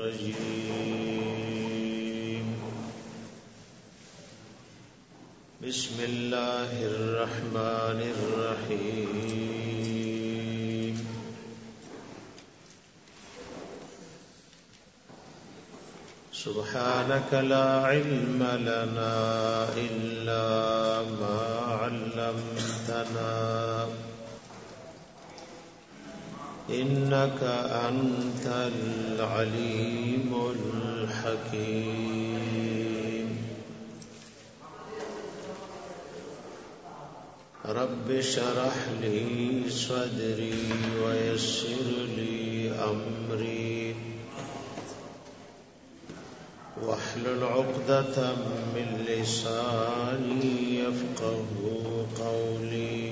الرجيم بسم الله الرحمن الرحيم سبحانك لا علم لنا إلا ما علمتنا إنك أنت العليم الحكيم رب اشرح لي صدري ويسر لي أمري واحلل عقدة من لساني يفقه قولي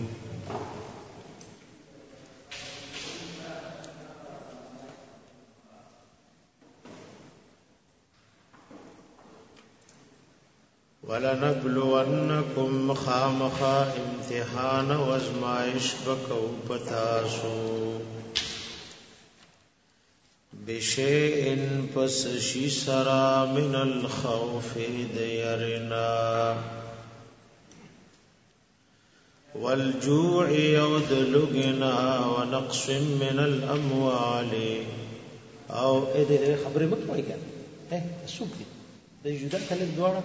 ولنبلونكم خامخا امتحان وازمائش بکو پتاسو بشيء پس شی سرا من الخوف دیرنا والجوع يودلغنا ونقص من الاموال او دې خبرې مکو کړه سوق دي د جدا کله دوړه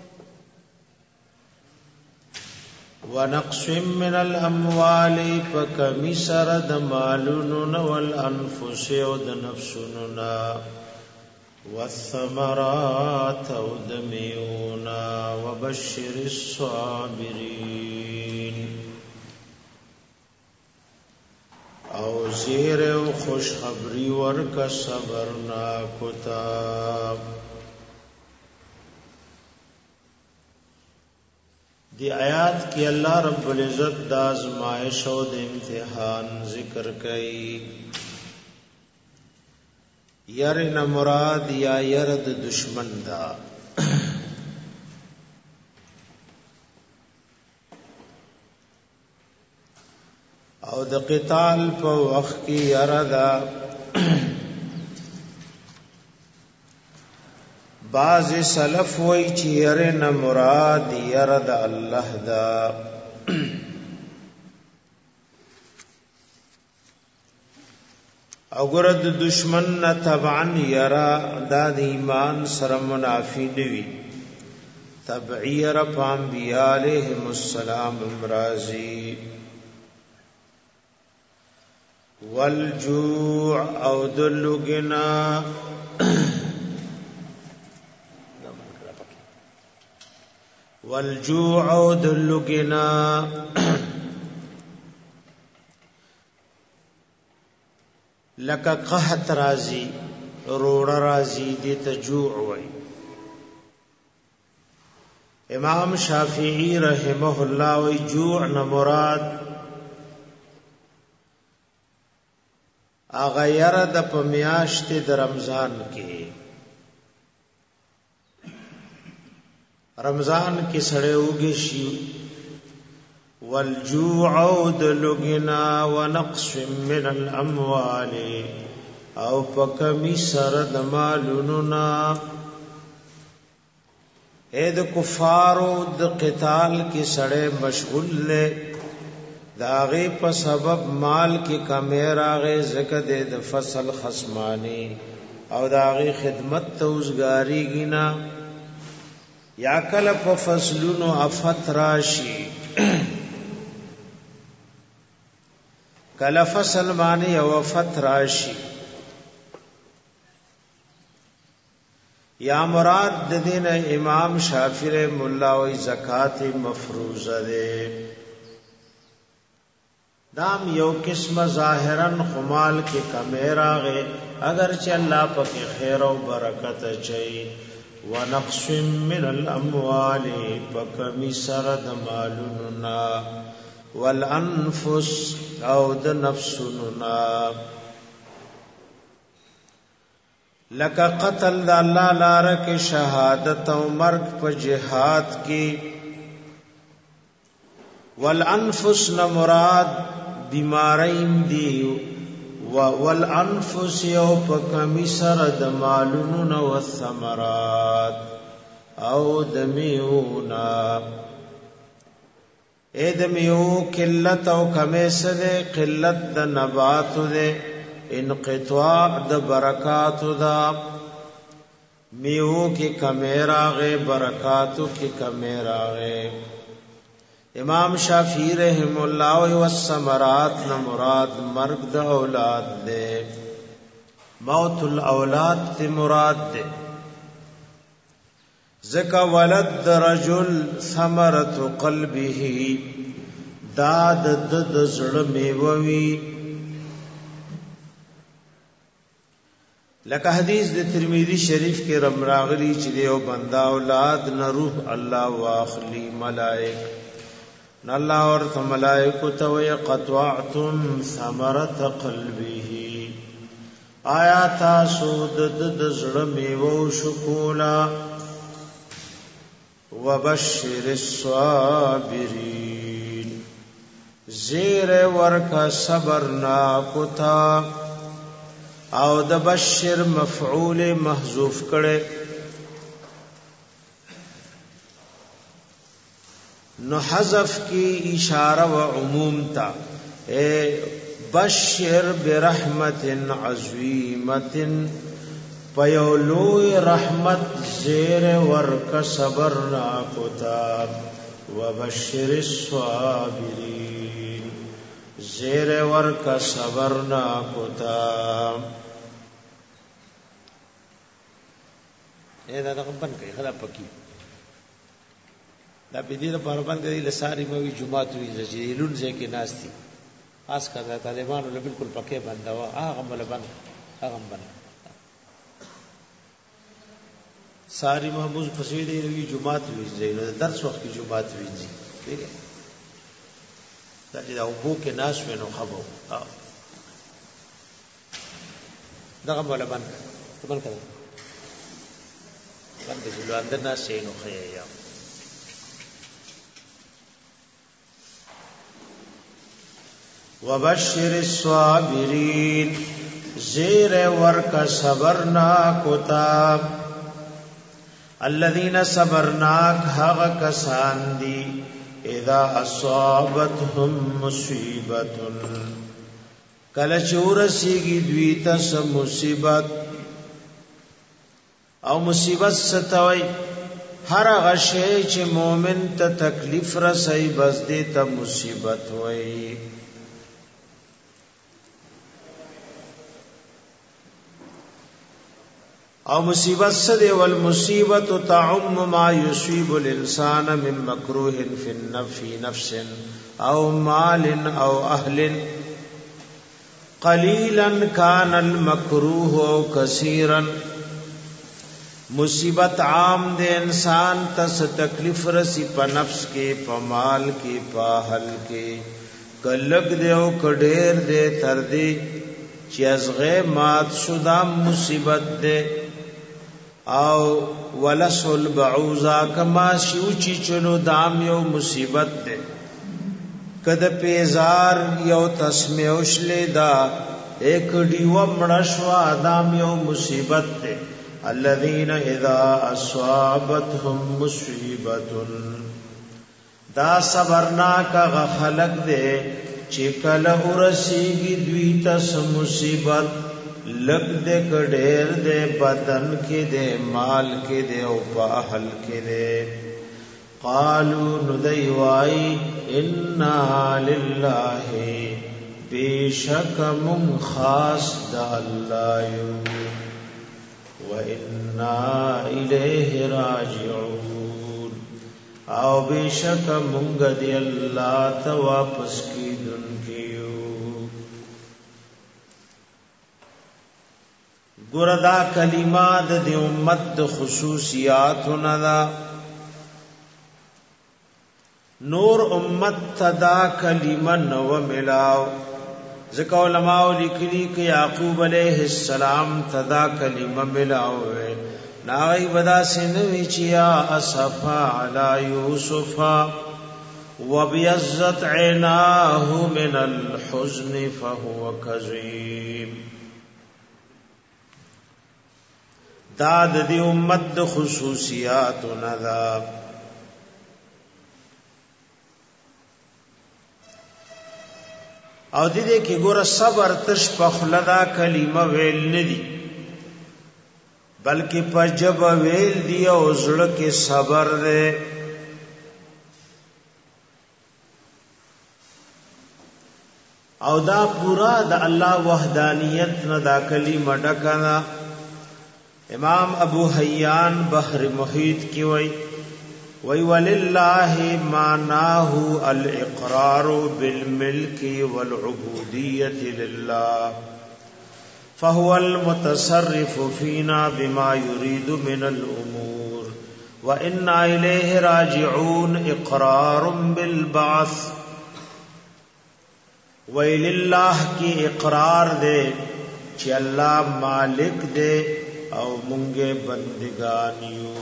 ونقص من الاموال فكم سرد مالون والانفس ود نفسنا والثمرات ودميونا وبشر الصابرين او زیر و خوش خبری ورک صبرنا کتاب دی آیات کی اللہ رب العزت دا آزمائش و دا امتحان ذکر کئی یرن مراد یا یرد دشمن دا او دا قتال پا وقت کی یردا بعض سلف وی چی یرن مراد یرد اللہ دا اگرد دشمن تبعن یرا دا ایمان سر منافی نوی تبعی یرا پانبیاء علیہم السلام امرازی والجوع او دلگنا والجوع دلگنا لکا قحط رازی روڑ رازی دیتا جوع وی امام شافعی رحمہ اللہ وی جوع نمراد آغا یرد پمیاشت در رمضان کے رمضان کی سڑے اوگے شی والجوع دلگنا ونقص من الاموال او پکمی سرد مالوننا اید کفارو د قتال کی سڑے مشغول لے داغی پا سبب مال کی کمیر آغی زکد د فصل خصمانی او داغی خدمت توزگاری گینا یا کل پا فصلونو افت راشی کل فصل مانی او افت راشی یا مراد دین امام شافعی مولا و زکات مفروضه دے دام یو قسم ظاہرن خمال کے کمیر آگے اگرچہ اللہ پاک خیر و برکت چاہی ونقص من الاموال پکمی سرد مالننا والانفس او د نفسننا لکا قتل دا اللہ لارک شہادت و مرگ پا جہاد کی والانفس نمراد بیماریم دی والانفس یو په کمی سره د مالونو او ثمرات او د میونا اې د میو قلت او کمی سره قلت د نبات ده انقطاع د برکات دا میو کی کمی راغه برکاتو کی کمی راغه امام شافعی رحم الله و الثمرات نہ مراد مرگ د اولاد دے موت الاولاد تے مراد دے زکا ولد رجل ثمرت قلبه داد د زړه میووي لکه حدیث د ترمذی شریف کې رمراغلی چې یو بندا اولاد نه روح الله واخلی ملائک الله اور ملائکه تو یقطعتم ثمرت قلبه آیا تاسو د زړه میوه شکولا وبشر الصابرین زیر ورکا صبرنا کتا او د بشر مفعول محذوف کړي نو حذف کی اشاره و عموم تا اے بشر برحمت عظیمت پیولوی رحمت زیر ورک صبرنا کتا وبشر الصابرین زیر ورک صبرنا کتا اے دا بن کئی خلا پکی دا بدی د پربند دی لساری موي جمعات وی زجیلون زکه ناشتي اس کړه طالبانو له بالکل پکې بندوا هغه ملبن هغه بند ساری محمود فسوی دی وی جمعات وی زینو درس وخت کی جمعات وی دي ٹھیک ہے دا چې او بو کې ناش ونو خبو دغه ملبن بند کړه بند جلو اندر ناش نو خیا وبشر الصابرین زیر ورک صبرنا کتا الذين صبرناک حق کسان دی اذا اصابتهم مصیبت کل چورسیگی دویتا سم مصیبت او مصیبت ستوئی ہر غشے چھ مومن تا تکلیف رسائی بس دیتا مصیبت ہوئی او مصیبت سدے والمصیبت تعم ما یصیب الانسان من مکروه فی نفس او مال او اهل قلیلا کان المکروه او کثیرا مصیبت عام دے انسان تس تکلیف رسی پا نفس کے پا مال کے پا اهل کے کلک دے او کډیر دے تر دے چی از غی مات شدہ مصیبت دے او ولس البعوزا کما شوچی چلو دام یو مصیبت دے کد پیزار یو تسمیوش لے دا ایک ڈیو مڑشوا دام یو مصیبت دے الذین اذا اصابتهم مصیبت دا صبرنا کا غخلق دے چکل ارسیگی دویتا سمصیبت لگ دے کډیر دے بدن کې دے مال کې دے او په اهل کې دے قالوا ندیوائی انا لله بیشک من خاص د الله یو و انا الیه راجعون او بیشک مونږ دی الله ته واپس کیدونکو ګوردا کلمات د امت خصوصیات ندا نور امت تدا کلمه نو ملاو ذکر علماء لیکلی کہ یعقوب علیہ السلام تدا کلمه ملاو ناغی بدا سنوی چیا اسفا علی یوسفا وبيضت عيناه من الحزن فهو كظيم. دا د دې امت د خصوصیات ندا. او دې کې ګوره صبر تش په خلدا کلمه ویل ندي بلکې په جب ویل دی او زړه کې صبر دی. او دا پورا د الله وحدانیت نه دا کلمه ډکنا. امام ابو حیان بحر محیط کی وی وللہ معناه الاقرار بالملک والعبودیت للہ فهو المتصرف فينا بما يريد من الامور وإنا الیہ راجعون اقرار بالبعث. وللہ کی اقرار دے چې اللہ مالک دے او مونږه بندگان یو.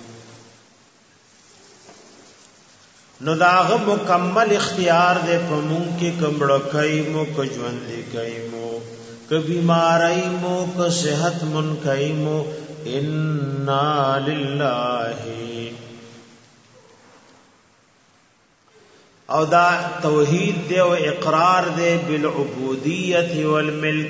نو داغه مکمل اختیار دے په مونږ کې کمړه کایمو کو ژوند کایمو ک بیماری مو ک صحت من کایمو. ان لله او دا توحید دے او اقرار دے بالعبودیت والملک.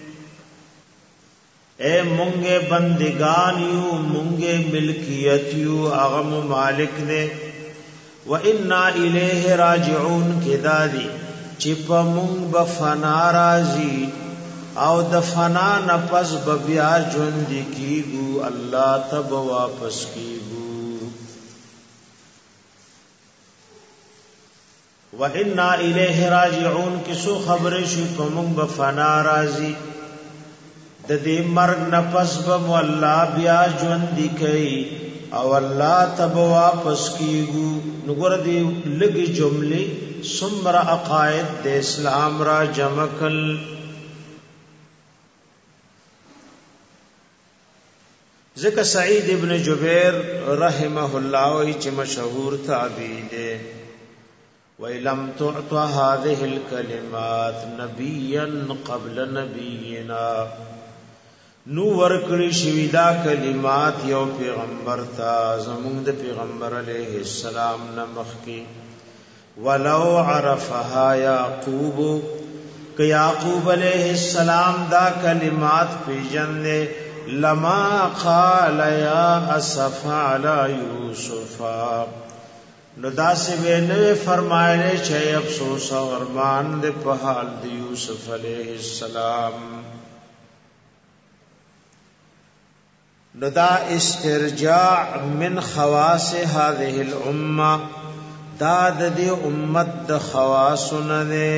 اے مونگے بندگان یو مونگے ملکیت یو اغم مالک دے. وَإِنَّا إِلَيْهِ رَاجِعُونَ کدادی چپا مونگ بفنا رازی او دفنا نپس ببیا جوند کیگو اللہ تب واپس کیگو. وَإِنَّا إِلَيْهِ رَاجِعُونَ کسو خبر شو پا مونگ بفنا رازی د دې مرګ نفس به الله بیا ژوند کوي او الله تب واپس کیږي. نو ګور دې لګي جملې سمرا عقائد د اسلام را جمع کل. ذکر سعید ابن جبیر رحمه الله وی چې مشهور تابعی دی وَإِلَمْ تُعْطَ هَذِهِ الْكَلِمَاتِ نَبِيًّا قَبْلَ نَبِيِّنَا. نو ورکړی شوی دا کلمات یو پیغمبر تا زمونږ د پیغمبر علیه السلام نه مخکې. ولو عرفها یعقوب که یعقوب علیه السلام دا کلمات پیژندې لما قال یا اسف علی یوسف. نو داسې به نه فرمایله چې افسوس او ارمان دې په حال د یوسف علیه السلام. ندا استرجاع من خواص هذه الامه دا د دې امت د خواصونه نه.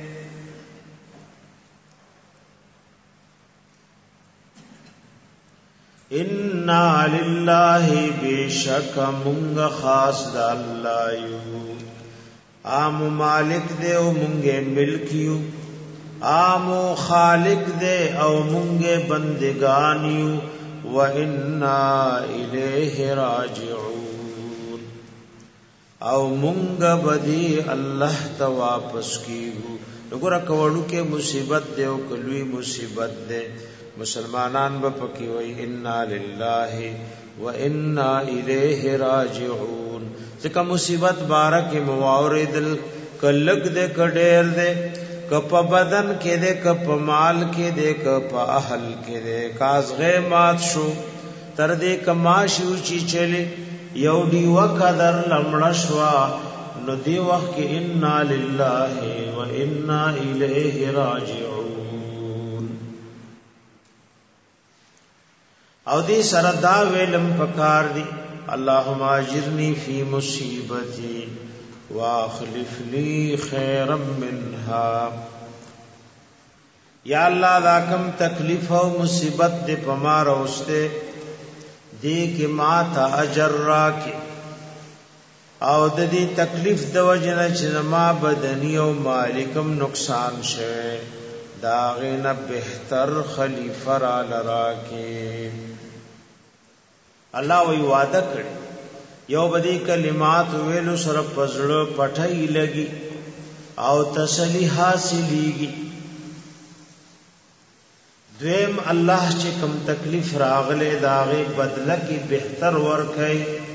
ان لله بشک مونږ خاص د الله یو. عام مالک دې او مونږه ملک یو. عام خالق دې او مونږه بندگان یو. وَإِنَّا إِلَيْهِ رَاجِعُونَ او مونږ بدی الله ته واپس کیږو. وګوره کوړو کې مصیبت دی او کلوی مصیبت دی مسلمانان به پکې وای انا لله وَإِنَّا إِلَيْهِ رَاجِعُونَ. ځکه مصیبت بارک مواردل کلک دې کډیر دې کپ بدن کې دې کپ مال کې دې کپ اهل کې دې کازغه مات شو تر دې کما شو چی چلے یو دی وقدر لمړ شوا نو دی وخت کې ان لله و انا الیه راجعون. او دې سره دا ویلم پکار دی اللهم اجرنی فی مصیبتی واخلف لی خیرا منها. یا اللہ دا کم تکلیف و مصیبت دے پما روستے دے کہ ما تا اجر راکی او د دې تکلیف د وجنه چې ما بدنی او مالکم نقصان شوه دا غینه بهتر خلیفہ را لراکه. الله وی وعده کړی یو بدی کلمات ویلو سره پزړه پټای لګي او تسلی حاصلېږي. دویم الله چې کم تکلیف راغله داغه بدله کې بهتر ورکړي.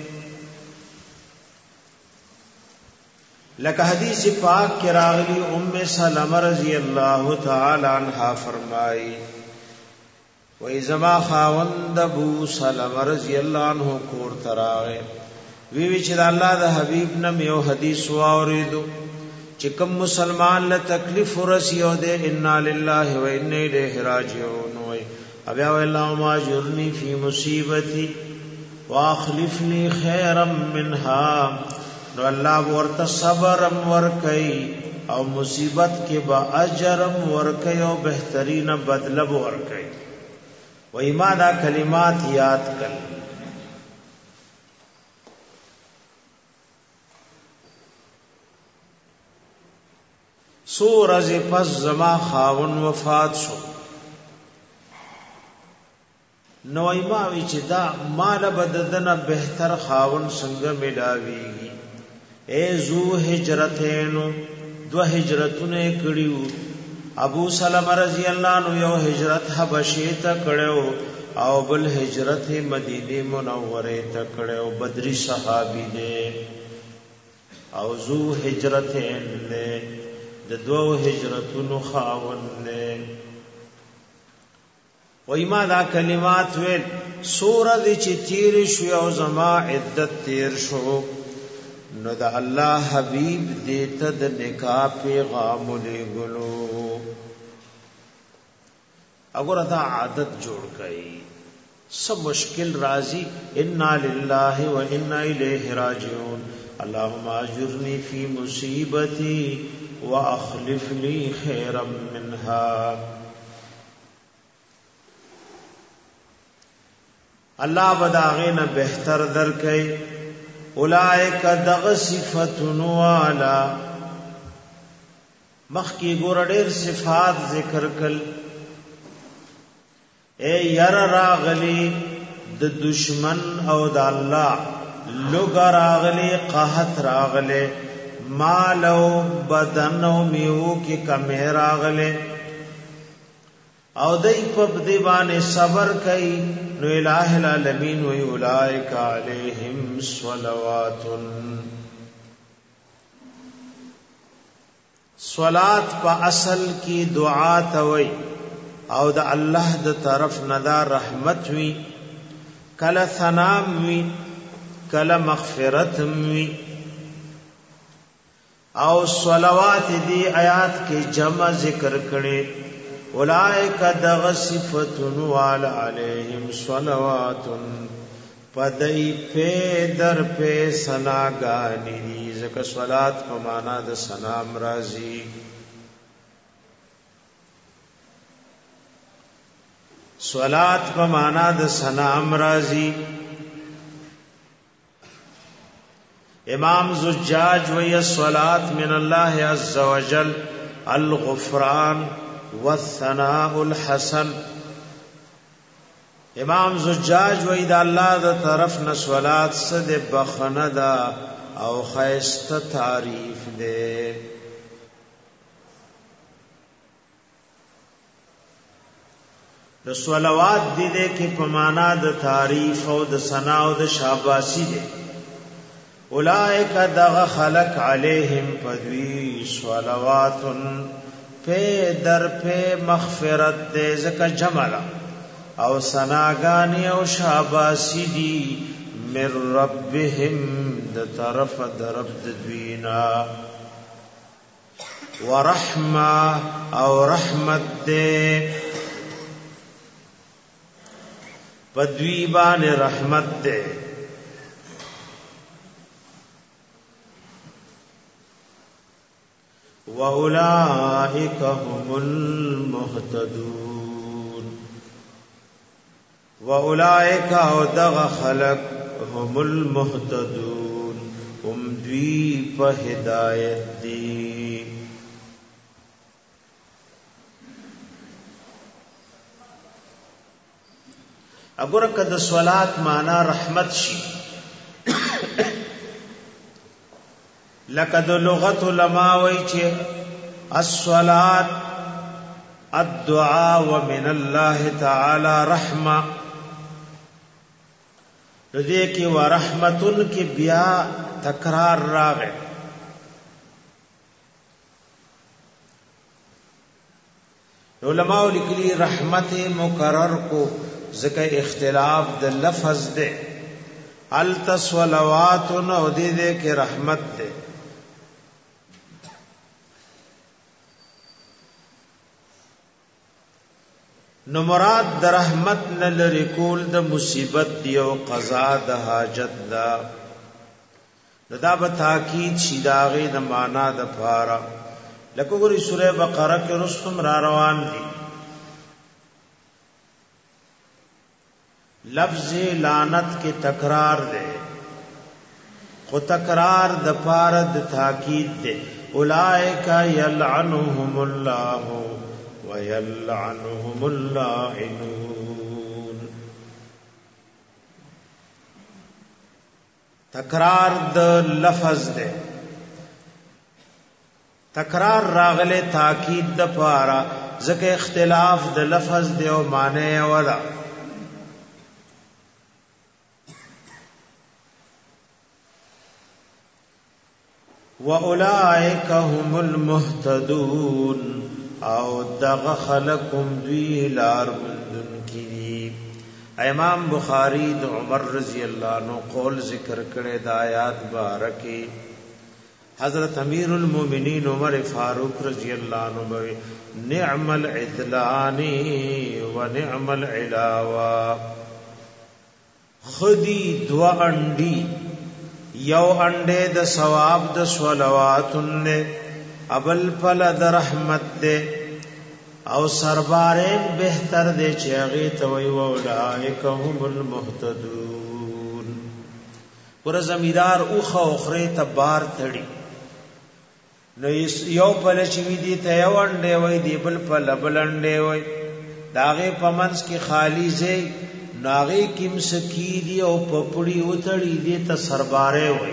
لکه حدیث پاک کې راغلی ام سلمہ رضی اللہ تعالی عنہا فرمائی وای زما خاوند ابو سلمہ رضی اللہ عنہ کور تراغه وی چې الله د حبیب نم یو حدیث واوریدو چې کوم مسلمان له تکلیف ورسیو دے انا لله و انا الیه راجعون وای بیا اللهم اجرنی فی مصیبتی واخلفنی خیرا منها. نو الله ورته صبرم ورکي او مصیبت کې با اجرم ورکي او بهترین بدله ورکي. وای ما دا کلمات یاد کړ. سورز پس زما خاون وفات شو. نو ایما وی چې دا مال بددنه بهتر خاون څنګه ملاويږي. اے زو هجرتینو دو هجرتونه کړیو. ابو سلمہ رضی اللہ عنہ یو هجرت حبشی ته کړو او بل هجرت مدینه منوره ته کړو. بدری صحابی دی او زو هجرتین له د دوو هجرتونو خاون له. وای ما دا کلمات ویل سورہ چې تیر شو او زما عدت تیر شو. نو دا الله حبیب دیتا د نکاح پیغام لګلو. اگر دا عادت جوړ کړي سب مشکل راضی انا لله و انا الیہ راجعون. اللهم اجرنی فی مصیبتی واخلف لی خیرا منها. الله بداغین بهتر در کړي. اولائک دغ صفتن والا مخکی ګور ډېر صفات ذکر کړل. اے ير راغلی د دشمن او د الله لوګ راغلی قحط راغلی مال او بدن او میو کی کمی راغلی او دای په دې باندې صبر کوي. نو الہ العالمین و اولئک علیہم صلوات. صلات په اصل کی دعا ته وای او د الله د طرف ندا رحمت وی کله ثنام وی کله مغفرت وی. او صلوات دی آیات کې جمع ذکر کړي. اولائک دغ صفتن وعلى علیہم صلوات پدئی پہ در پہ سناگانی دی. ذکر صلات په معنا د سلام راضی. صلات په معنا د سلام راضی. امام زجاج وی الصلاۃ من الله عز وجل الغفران والثناء الحسن. امام زجاج وی دا الله د طرف نسولات صد بخنه دا او خیسته تعریف دے. د صلوات دی دے کې په معنا د تعریف او د ثنا او د شاباشی دے. اولائک دغ خلق علیہم پدوی صلواتن پہ در پہ مغفرت دے زکا جملا او سناگانی او شاباسی دی من ربهم د طرف درب دوینا ورحمہ او رحمت دے پدویبان رحمت دے. وَأُولَئِكَ هُمُ الْمُهْتَدُونَ. وَأُولَئِكَ دغ خلق هم الْمُهْتَدُونَ هم دوی په هدایت دی. اگر کد صلات معنا رحمت شي لقد لغت علماء وی چې الصلاة الدعاء ومن الله تعالی رحمه دې کې ورحمتن کې بیا تکرار راغی علماء لیکلي رحمت مکرر کو ذکر اختلاف د لفظ دے التصلوات نو دې کې رحمت دے نو مراد د رحمت نه لري کول د مصیبت دی او قضا د حاجت دا دا به تاکید شي داغه د معنا د پاره لکه ګوري سوره بقره کې رستم را روان دي لفظ لعنت کې تکرار ده خو تکرار د پاره د تاکید ده اولائک یلعنهم الله وَيَلْعَنُهُمُ اللَّاعِنُونَ تکرار د لفظ دے تکرار راغله تاکید د پارا ځکه اختلاف د لفظ دی او معنی ولا وَأُولَئِكَ هُمُ الْمُهْتَدُونَ او دغه خلقم دوی لار مندن کی امام بخاری د عمر رضی اللہ عنہ قول ذکر کړي د آیات بارکی حضرت امیر المومنین عمر فاروق رضی اللہ عنہ نعم العدلان و نعم العلاوه خدی دو انډی یو انډه د ثواب د صلواتن ابل فل د رحمت دے او سربارم بہتر دے چاغي توي اولائک هم المهتدون پر زمیدار اوخه اخره تبار تړي نو یو پل چوي دي ته یوانډه وای دی بل پل بلنډه وای داغه پمنس کی خالی زی ناغه کیم سکی دی او پپړی وتړي دي ته سرباره وای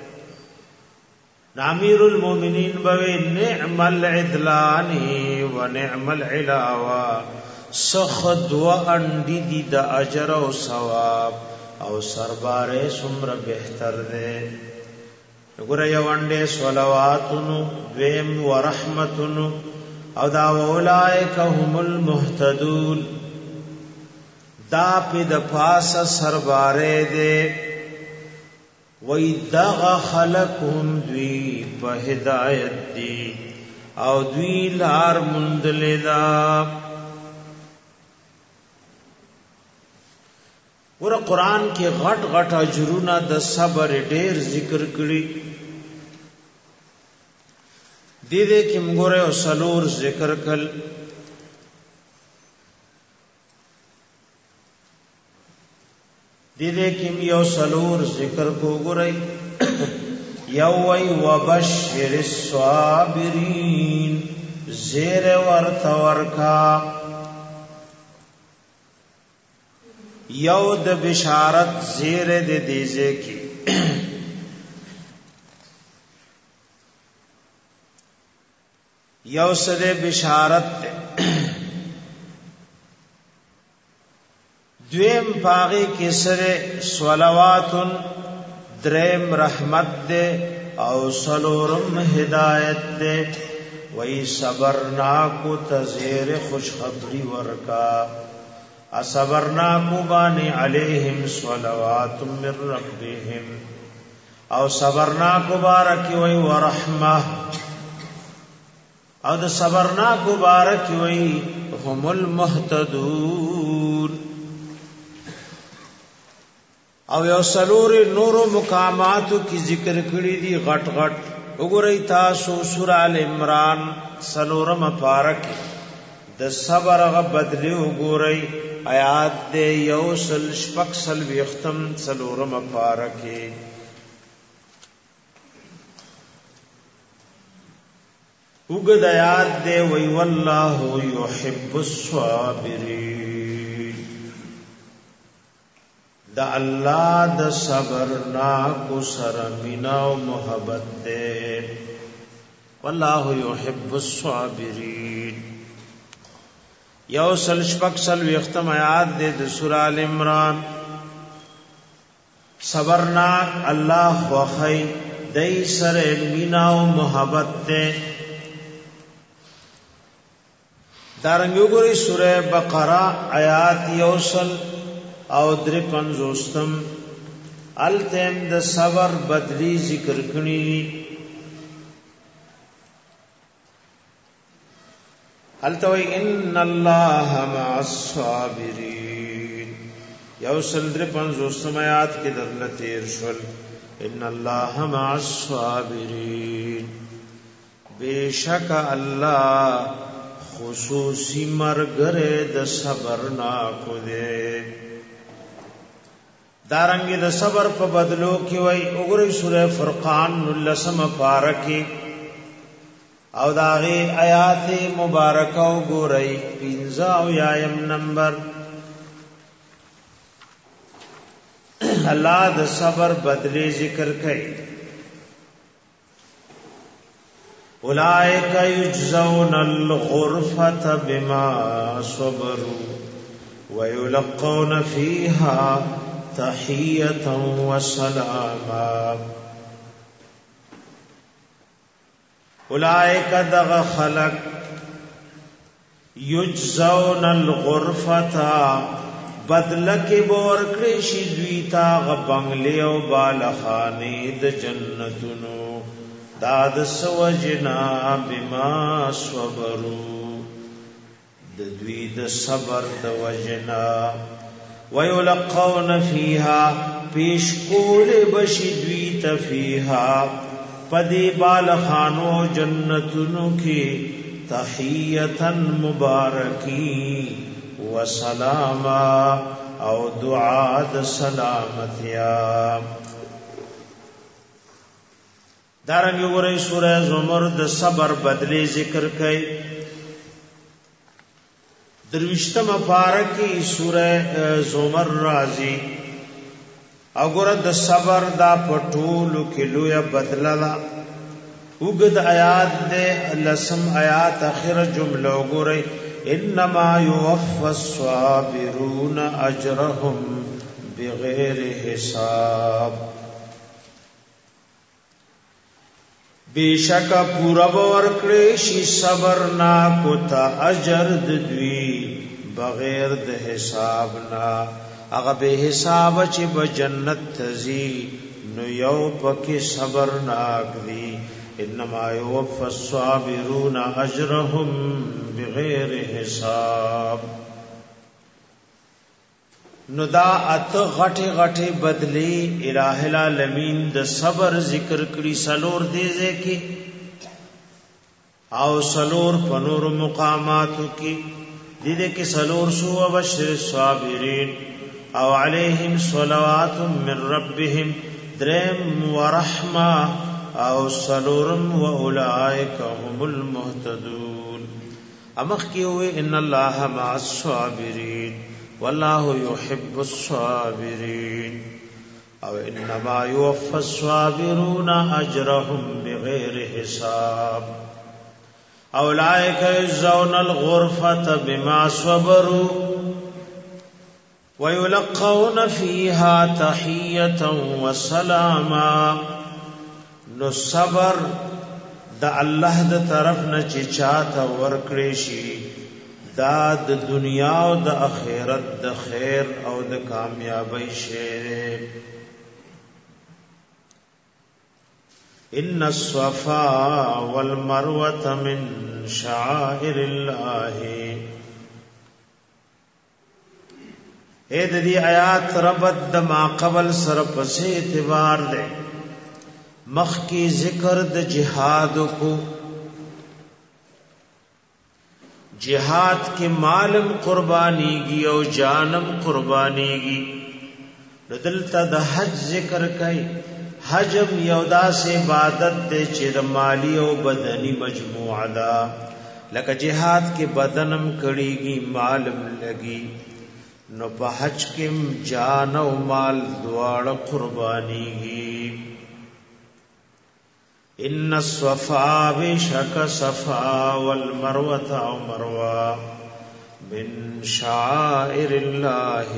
امیر المومنین بوی نعم العدلان و نعم العلاوه سخد و اندی دی د اجر او ثواب او سرباره سمر بهتر دے وګوره یو انده صلواتونو ویم و رحمتونو او دا اولائک هم المهتدون دا په د پاسه سرباره دے وی دغ خلقهم دوی په هدایت دی او دوی لار مندلدا ور قرآن کې غټ غټ اجرونه د صبر ډیر ذکر کړي دې دې کې موږ او سلور ذکر کړل دې دې کې یو سلور ذکر کو ګورئ یو وی وبشر الصابرین زیر ورته ورکا یو د بشارت زیر دې دیزه کې یو سره بشارت ده دویم پاغی کی سره صلواتن درم رحمت دے او سلورم ہدایت دے وی صبرناکو تزیر خوشخبری ورکا اصبرناکو بانی علیہم صلوات من ربهم او صبرناکو بارکی وی ورحمہ او د صبرناکو بارکی وی هم المهتدون او یو سلور نورو مقاماتو کی ذکر کړی دی غټ غټ وګورئ تاسو سورہ ال عمران سلورم پارک د صبر غ بدلی وګورئ آیات دے یوسل شپکسل وختم سلورم پارک وګد آیات دے وی والله یحب الصابرین دا الله د صبر نا کو سره مینا او محبت دے والله يحب الصابرین. یو سل شپک سل وختم آیات دے د سورہ ال عمران. صبرناک الله خوخی دای سره مینا او محبت دے. دارنګ وګورئ سورہ بقرہ آیات یوسل او در پنځوستم التم د صبر بدلی ذکر کړي. التوی ان الله مع الصابرین. یوسل در پنځوستم آیات کې دلته ارشل ان الله مع الصابرین. بیشک الله خصوصی مرګره د صبر نا کو دے. دارنګ د صبر په بدلو کې وای وګورئ سورہ فرقان 19 پارکه او داغه آیات مبارکه وګورئ 15 نمبر. الله د صبر بدلی ذکر کوي. اولئک یجزون الغرفة بما صبروا ويلقون فيها تحیة وسلاما. اولئک دغ خلق یجزون الغرفة بدلک بور کړي دوی تا غ بنگلې او بالخانې د جنتونو داد سوجنا بما صبروا د دوی د صبر د وجنا. ويلقون فيها پیش کول بشی دوی تفیها پدی بالخانو جنتونو کی تحیتا مبارکی وسلاما او دعا د سلامتیا. دارنګ وګورئ سورہ زمر د صبر بدلی ذکر کړي. درویشتم پارکی سورہ زمر رازی اگر د صبر دا پټولو کلو یا بدللا وګد آیات دے لسم آیات اخر جمله وګورئ انما يوفى الصابرون اجرهم بغیر حساب. بیشک پورا ورکړي شي صبر نا کوتا اجر د دوی بغیر د حساب نا. هغه به حساب چې به جنت تزي نو یو پکې صبر ناک دی. انما يوفى الصابرون اجرهم بغیر حساب. نو دا ات غټي غټي بدلی الہ العالمین د صبر ذکر کړي سلور دیزه کې او سلور پنور مقاماتو کې دې کې سلور سو وبشر الصابرین او علیہم صلوات من ربهم درم ورحمه او سلورم واولئک هم المهتدون. امخ کې وې ان الله مع الصابرین والله يحب الصابرين. او انما يوفى الصابرون اجرهم بغير حساب. اولئك يجزون الغرفة بما صبروا ويلقون فيها تحية وسلاما. نو صبر د الله د طرف نه چې چاته ورکړي شي دا د دنیا او د آخرت د خیر او د کامیابی شی. ان الصفا والمروه من شعائر الله. اے د دې آیات ربط د ما قبل سره پسې اعتبار ده. مخ کی ذکر د جهاد کو جہاد کے مالم قربانیگی او جانم قربانیگی. ندلتا د حج ذکر کئی. حجم یودا سے عبادت دے چر مالی او بدنی مجموعہ دا لکه جہاد کے بدنم کڑی گی مالم لگی. نو په حج کې جان او مال دواړه قربانيږي. ان الصفا بشک صفا والمروه او مروه من شعائر الله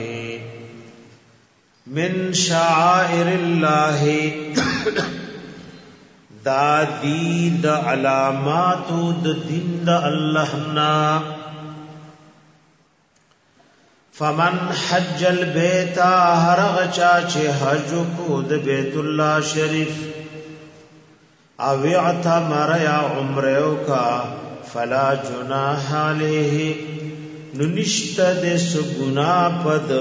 دا دید علاماتو د دین د الله نا. فمن حج البيت هرغ چا چې حج کو د بیت الله شریف او اعتمر یا عمره کا فلا جناح علیه ننشت د سګنا پد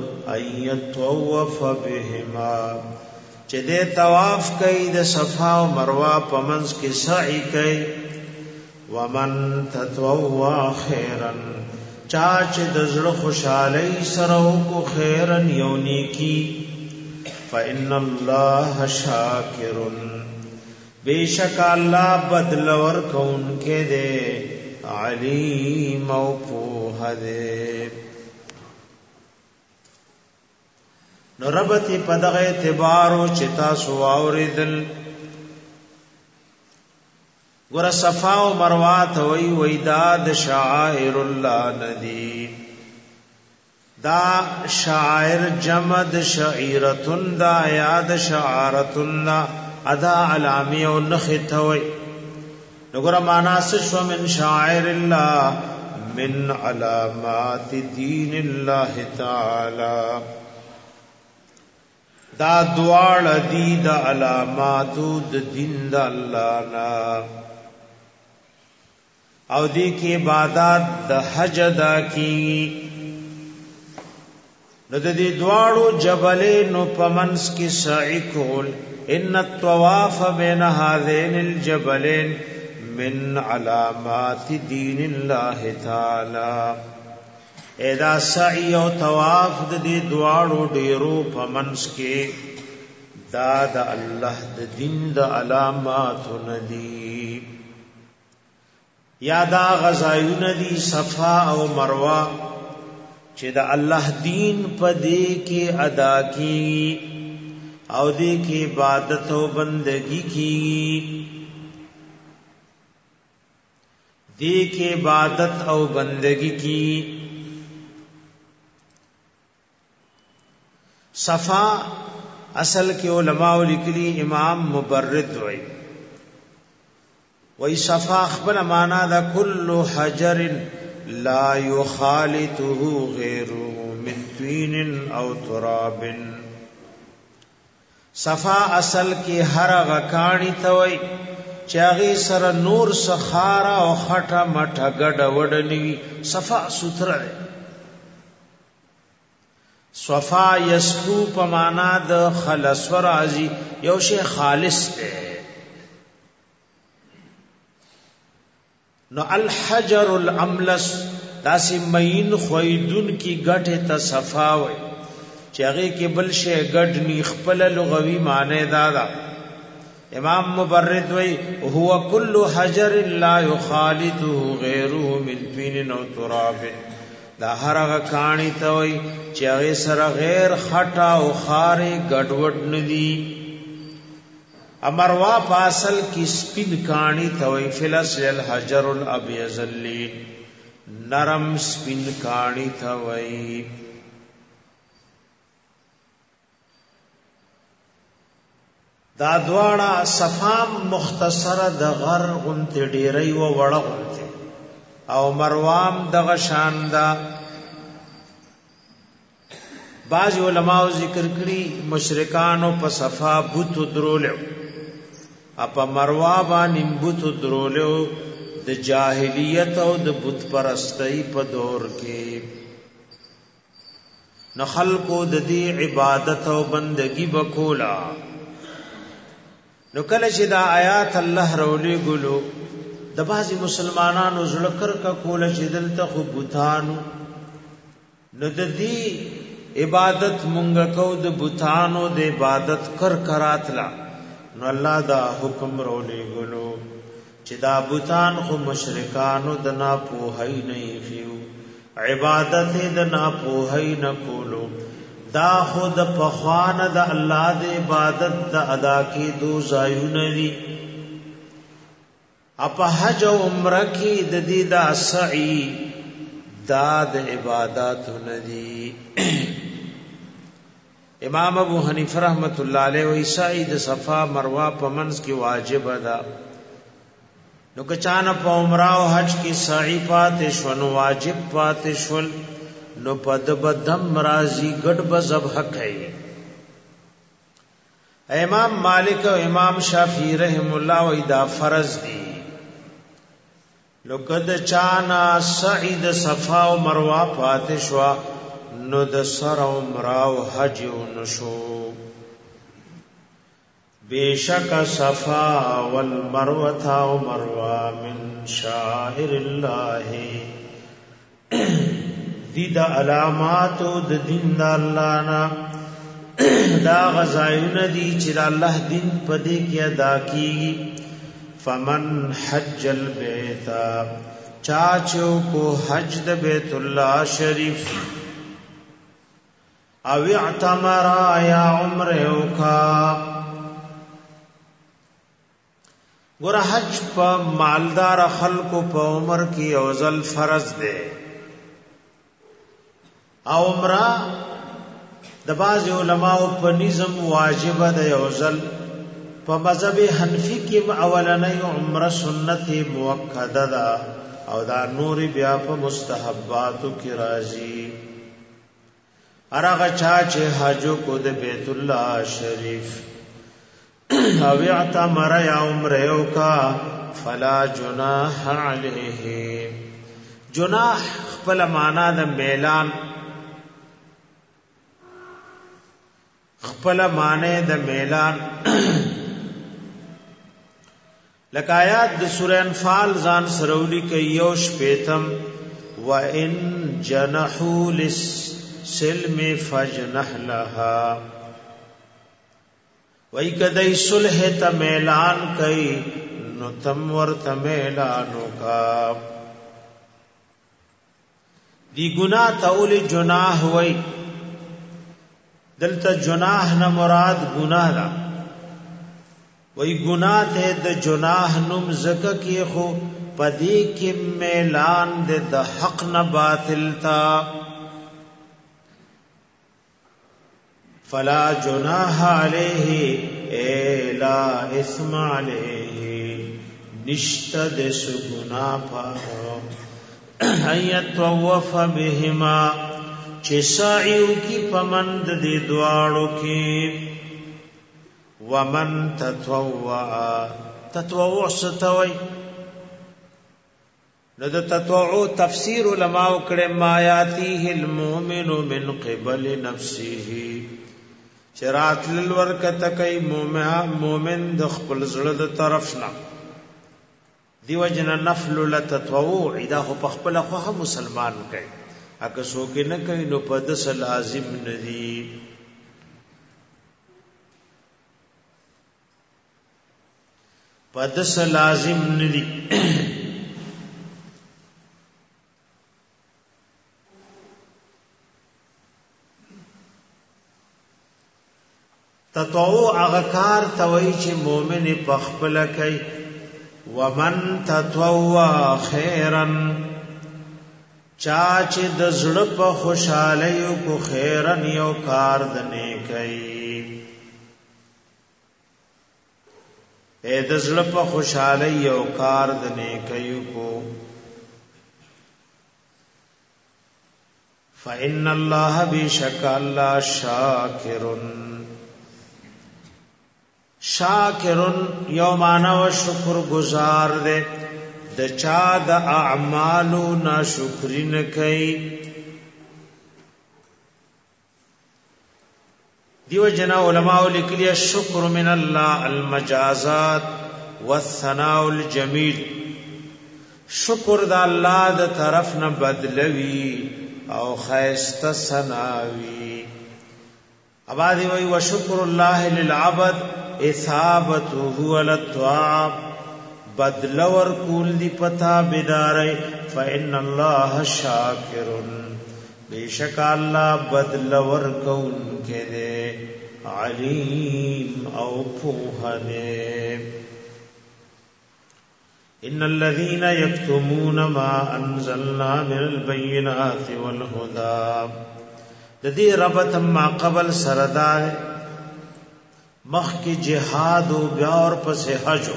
ایتوف بهما چې د طواف کوي د صفا او مروه په منځ کې سعی کوي. ومن تطوع خیرا چا چې د زړه خوشالۍ سره کو خیرن یونی کی فإن الله شاکر بیشک الله بدل ورکون کې دے علیم او پوه دے. نو ربطی پدغ اعتبارو چتا سو اوریدل ګور صفا او مروه ته وی داد شعائر الله ندی. دا شاعر جمد شعیرتن دا یاد شعارتن ادا علامی او نختوي. نو ګور معنی شو من شاعر الله من علامات دین الله تعالی. دا دوال دی دا علاماتو د دین د الله نا او دی کی عبادت د حج دا کی. نو د دې دوالو جبلینو پمنس کی سعی کول. ان الطواف بین هذین الجبلین من علامات دین الله تعالی. ادا سعی او طواف د دې دواړو ډیرو پمنس کې دا د الله د دین د علامات ندی. یا دا غزایون دی صفا او مروه چې د الله دین په دې کې ادا کی او دې کې عبادت او بندگی کی. دې کې عبادت او بندگی کی. صفا اصل کې علماء لیکلي امام مبرد وی صفا خبر معنا دا کل حجر لا يخالطه غیره من طین او تراب. صفا اصل کې هر غکانی توي چاغي سره نور سخارا او خټه مټه ګډ وډنی صفا سوتره. صفا یسفو په معنا د خلص ورازي یو شی خالص ده. نو الحجر الاملس داسې مین خویدون کی ګټه ته صفا وي چې هغه کې بل شی ګډ نی خپل لغوي معنی دادا. امام مبرد وی هو کل حجر لا يخالطه غیره من طین او تراب. دا هرغه کانی ته وي چې هغه سره غیر خټه او خارې ګډوډ ندي. امروا پاسل کی سپین کانی ته وي فلس الحجر الابيض اللين نرم سپین کانی ته وي. دا دواړه صفام مختصره د غر غنت ډیری و وړه غنت او مروام دغه شان دا. بعض علماء ذکر کړي مشرکانو په صفا بت درولو اپا مروا باندې بت درولو د جاهلیت او د بت پرستی په دور کې. نو خلقو د دې عبادت او بندگی وکولا. نو کله چې دا آیات الله رولې ګلو د بعضی مسلمانانو زړه کرکا کوله چې دلته خو بوتانو نو د دې عبادت مونږ کو د بوتانو د عبادت کر کراتلا. نو الله دا حکم رولې ګلو چې دا بوتان خو مشرکانو د ناپوهی نه خيو عبادت د ناپوهی نکولو دا خود پخوان د الله د عبادت د ادا کی دو زایون دی اپا حج و عمرہ کی د دې د سعی دا د عبادت ندی امام ابو حنیفه رحمت الله علیه و سعی د صفا مروه پمنس کی واجب ده نو کچانه په عمره او حج کی سعی پاتې شو نو واجب پاتې شول نو پد بدم راضی گډ بذبح کوي امام مالک او امام شافعی رحم الله و دا فرض دي لو کد چانا سعید صفا او مروه پاتې شو نو د سر عمره او حج نشو بیشک صفا والمروه او مروه من شائر الله دی دا علامات د دین د الله نا دا غزایون دی چې الله دین پدې کې ادا کیږي فمن حج البيت چاچو کو حج د بیت الله شریف او اعتمر یا عمره وکا ګور حج په مالدار خلکو په عمر کې اوزل فرض ده او عمره د باز علماء په نظم واجب ده اوزل په مذهب حنفی کې اولنۍ عمره سنت موکده ده او دا نور بیا په مستحباتو کې راځي ارغه چا چې حج کو د بیت الله شریف او اعتمر یا عمره وکا فلا جناح علیه جناح خپل معنا د میلان خپل معنی د میلان لکه آیات د سورہ انفال ځان سرولی کوي یو شپیتم وان جنحوا للسلم فجنح لها وای کدی صلح ته میلان کوي نو تم ورته میلانو کا دی گناہ تول جناح وای دلته جناح نه مراد گناہ دا وای گناہ ته د جناح نوم زکه کې خو پدې کې میلان د حق نه باطل تا فلا جناح علیہ لا اسم علیہ نشتد سگنا پاو ایتوف بهما چه سعیو کی پمند دی دوارو کی ومن تطوع ستوئی نو د تطوع تفسیر علماء کړه ما یاتیه المؤمن من قبل نفسه چرات للور کته کوي مومن د خپل زړه د طرف نه دیو جن نفل لتطوع اذا هو خپل خو مسلمان کوي اګه څوک نه کوي نو پدس لازم ندي پدس لازم ندي تطوع اغکار توئی چی مومن پخپل کئی ومن تطوع خیرن چاچ د زړه په خوشالیو کو خیرن یو کار دنه کئی اے د زړه په خوشالی یو کار دنه کئی کو فإن الله بشک الله شاکرن یومانا و شکر گزار دے د چا د اعمالو ناشکری نکئی دیو جنا علماء لکلی الشکر من اللہ المجازات والثناء الجمیل شکر دا اللہ دا طرف نہ بدلوی او خیست سناوی ابادی وی وشکر اللہ للعبد اثابته على الطاعه بدل ورکول دی پتا بداري فإن الله شاکر بیشک الله بدل ورکول کده علیم او پوهنه ان الذين يكتمون ما انزلنا من البينات والهدى د دې ربط ما قبل سردار مخ کی جهاد او بیا اور پس حج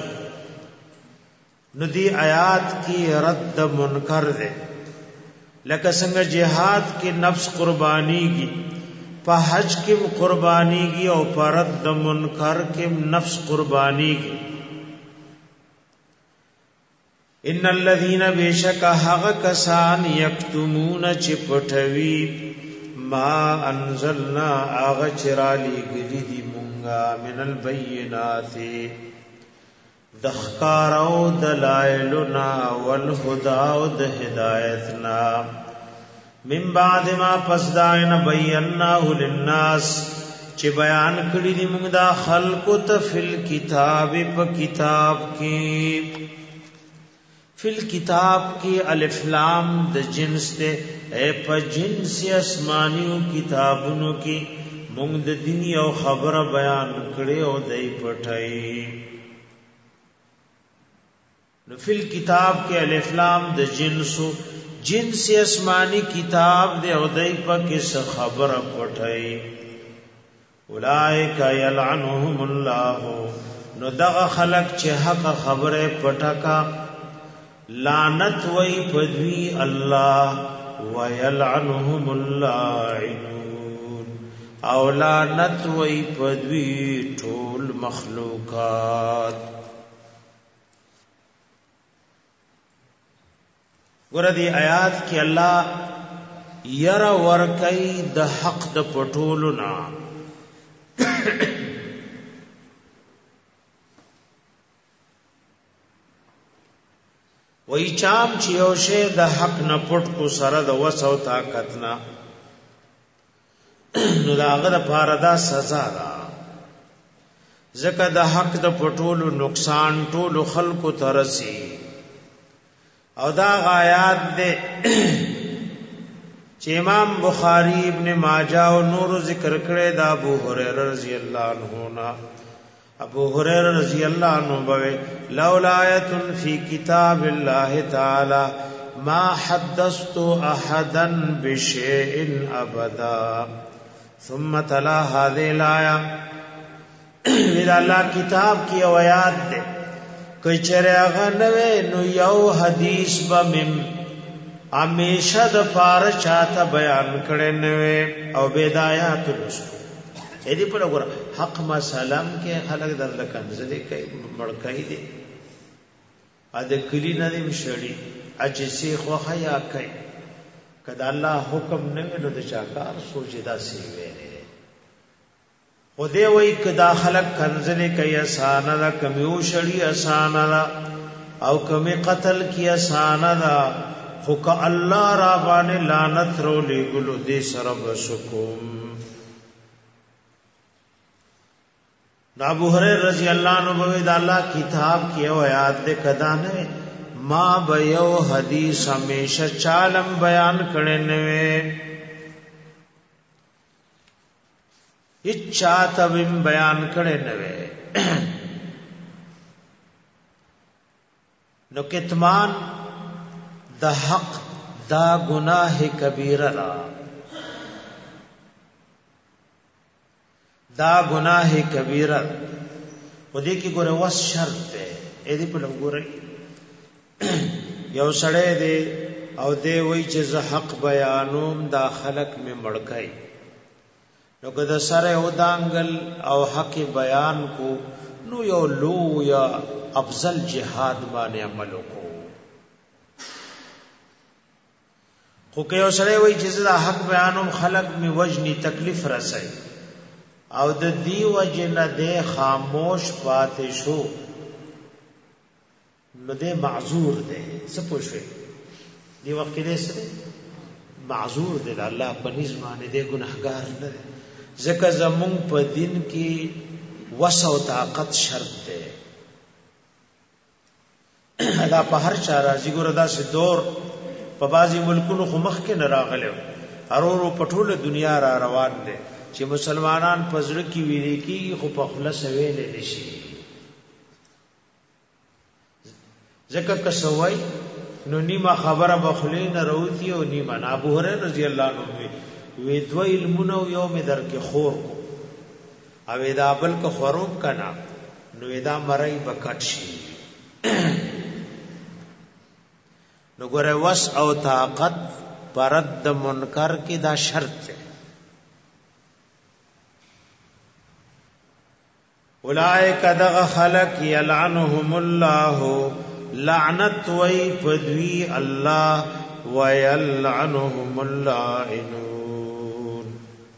ندی آیات کی رد منکر دے لکه څنګه جهاد کی نفس قربانی کی په حج کی قربانی کی او پر رد منکر کی نفس قربانی کی ان الذين بشک هغه کسان یکتمون چپټوی ما انزلنا اغه چرالی گلی دی مونږه من البینات دخکار او دلائلنا والهدى او د هدایتنا من بعد ما پسداین بینناه للناس چې بیان کړی دی موږ دا خلق ته فل کتاب په کتاب کې فل کتاب کې الف لام د جنس ته اے په جنس اسمانیو کتابونو کې موږ د دنیا او خبره بیان کړي او دای پټای نو فل کتاب کې الف لام د جنس اسمانی کتاب دے او دای په کې خبره پټای اولائک یلعنهم الله نو دغه خلق چې حق خبره پټکا لعنت وی پدوی الله ویلعنهم اللاعنون او لعنت وی پدوی ټول مخلوقات ګوردی آیات کې الله ير ورکای د حق د پټولو نا وای چام چې یو شی د حق نه پټ کو سره د وسو طاقت نه نو دا هغه لپاره دا سزا ده ځکه د حق د پټولو نقصان ټول خلقو ترسي او دا آیات ده چې امام بخاری ابن ماجه او نور ذکر کړي دا ابو هريره رضی الله عنه نا ابو هريره رضی الله عنه بوي لولا آیه فی کتاب الله تعالی ما حدثت احدا بشیء ابدا ثم تلا هذه الايه اذا الله کتاب کی آیات ده کوي چرغه نوې نو یو حدیث بمم همیشه د فار چاته بیان کړي نوې او بدايات رسول اې دې په وګوره حق مسالم کې خلک در لکنځلې کوي مړکای دي ا دې کلی نه دې مشړي اچ سي خو حیا کوي کله الله حکم نه نو د چاکار سوچدا سی وې او دې وای کدا خلک کنځلې کوي آسان را کمیو شړي آسان را او کمی قتل کی آسان را خو که الله را باندې لعنت رو لګلو دې سره بسکوم ابو هريره رضی الله عنه بوي دا الله کتاب کې او آیات دې کدا نه ما به یو حدیث همیشه چالم بیان کړي نه وي اچھا تبم بیان کړي نه وي نو کتمان د حق دا گناہ کبیره را دا گناہ کبیره و دې کې ګوره وس شرط ده اې دې په لګوره یو سړی دی او دې وای چې زه حق بیانوم دا خلق می مړکای نو که د سره او دانګل او حق بیان کو نو یو لو یا افضل جهاد باندې عمل کو خو که یو سړی وای چې زه حق بیانوم خلق می وجنی تکلیف رسای او د دی وجنه ده خاموش پاتې شو نو ده معذور ده سپوږی دی وخت کې سره معذور ده الله په نظمانه ده ګناهګار نه ځکه زمون په دین کې وسع او طاقت شرط ده دا په هر چا راځي ګور دا سي دور په بازي ملکونو خو مخ کې نه راغلو ارورو پټوله دنیا را روان دي چې مسلمانان پزړه کې ویلي کې خو په خلاص ویلې نشي ځکه کسوي نو نیمه خبره بخلین روتی او نیمه ابو هريره رضی الله عنه وی دو علمونو یوم در کې خور کو او دا بل کو خروب کنا نو دا مړی بکټ شي نو ګره وس او طاقت پرد منکر کی دا شرط ہے اولئک دغ خلق یلعنهم الله لعنت وی پدوی الله ویلعنهم اللائنون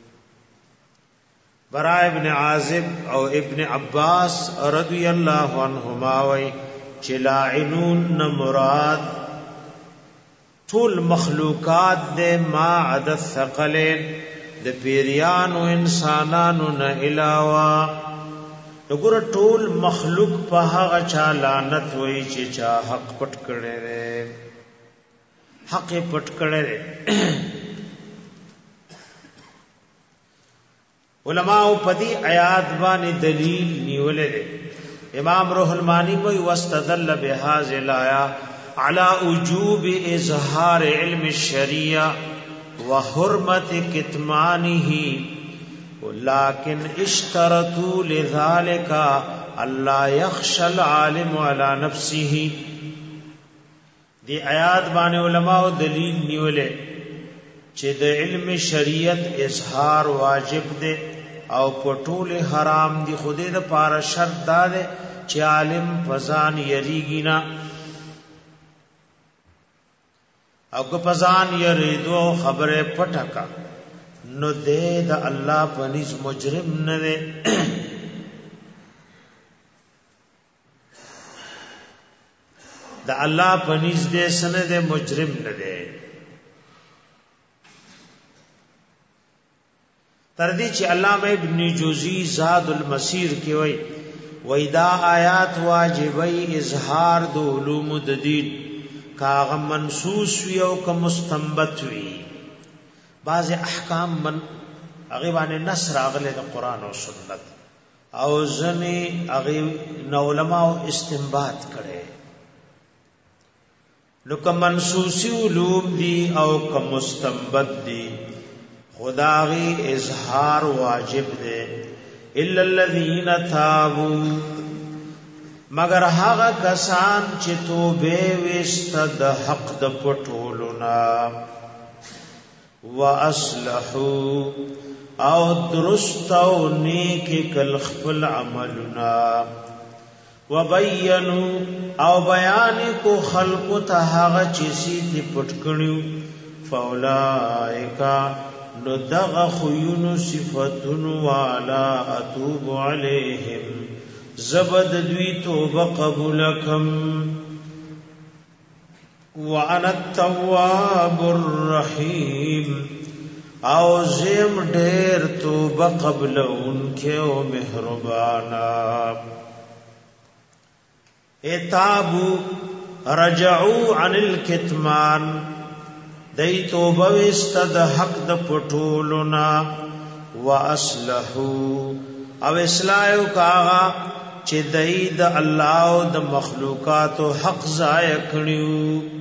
براء ابن عازب او ابن عباس رضی اللہ عنہما وی چلاعنون مراد ټول مخلوقات دے ما عد الثقلین د پیریان او انسانانو نه علاوه وګوره ټول مخلوق په هغه چا لعنت وای چې چا حق پټ کړي حق پټ کړي علماء په دې آیات باندې دلیل نیولې امام روح المانی کوئی واستدل بهذه الايه على وجوب اظهار علم الشريعه وحرمت كتمانه ولكن اشترطوا لذلك الله يخشى العالم على نفسه دی آیات باندې علماء دلیل نیولې چې د علم شریعت اظهار واجب دی او پټول حرام دی خوده د پاره شرط ده چې عالم فزان یریږي نه او که پزان یریدو خبره پټکا نو دې د الله پنځ مجرم نه وي د الله پنځ دې سن دې مجرم نه دي تر دې چې علامه ابن جوزی زاد المسیر کې وای دا آیات واجبای اظهار د علوم د دین کاغه منسوس وی او که مستنبت وی بعض احکام من هغه باندې نص راغله د قران او سنت او ځنی هغه علماء استنباط کړي نو که منسوسی علوم دی او که مستنبت دی خداغي اظهار واجب دی الا الذين تابوا مگر هغه کسان چې توبه وست د حق د پټولنا واصلحوا او درست او نیک کل خپل عملنا وبینوا او بیان کو خلق ته هغه چې سي پټ کړیو فاولائک نو دغه خيون صفاتن والا اتوب علیہم زبد دوی توبه قبولکم وانا التواب الرحیم او زم ډیر توبه قبلونکه او مهربانا اتابو رجعوا عن الكتمان دای توبه واستد حق د پټولنا واصلحوا او اصلاح کاغا چې دای د الله او د مخلوقات حق ضایع کړیو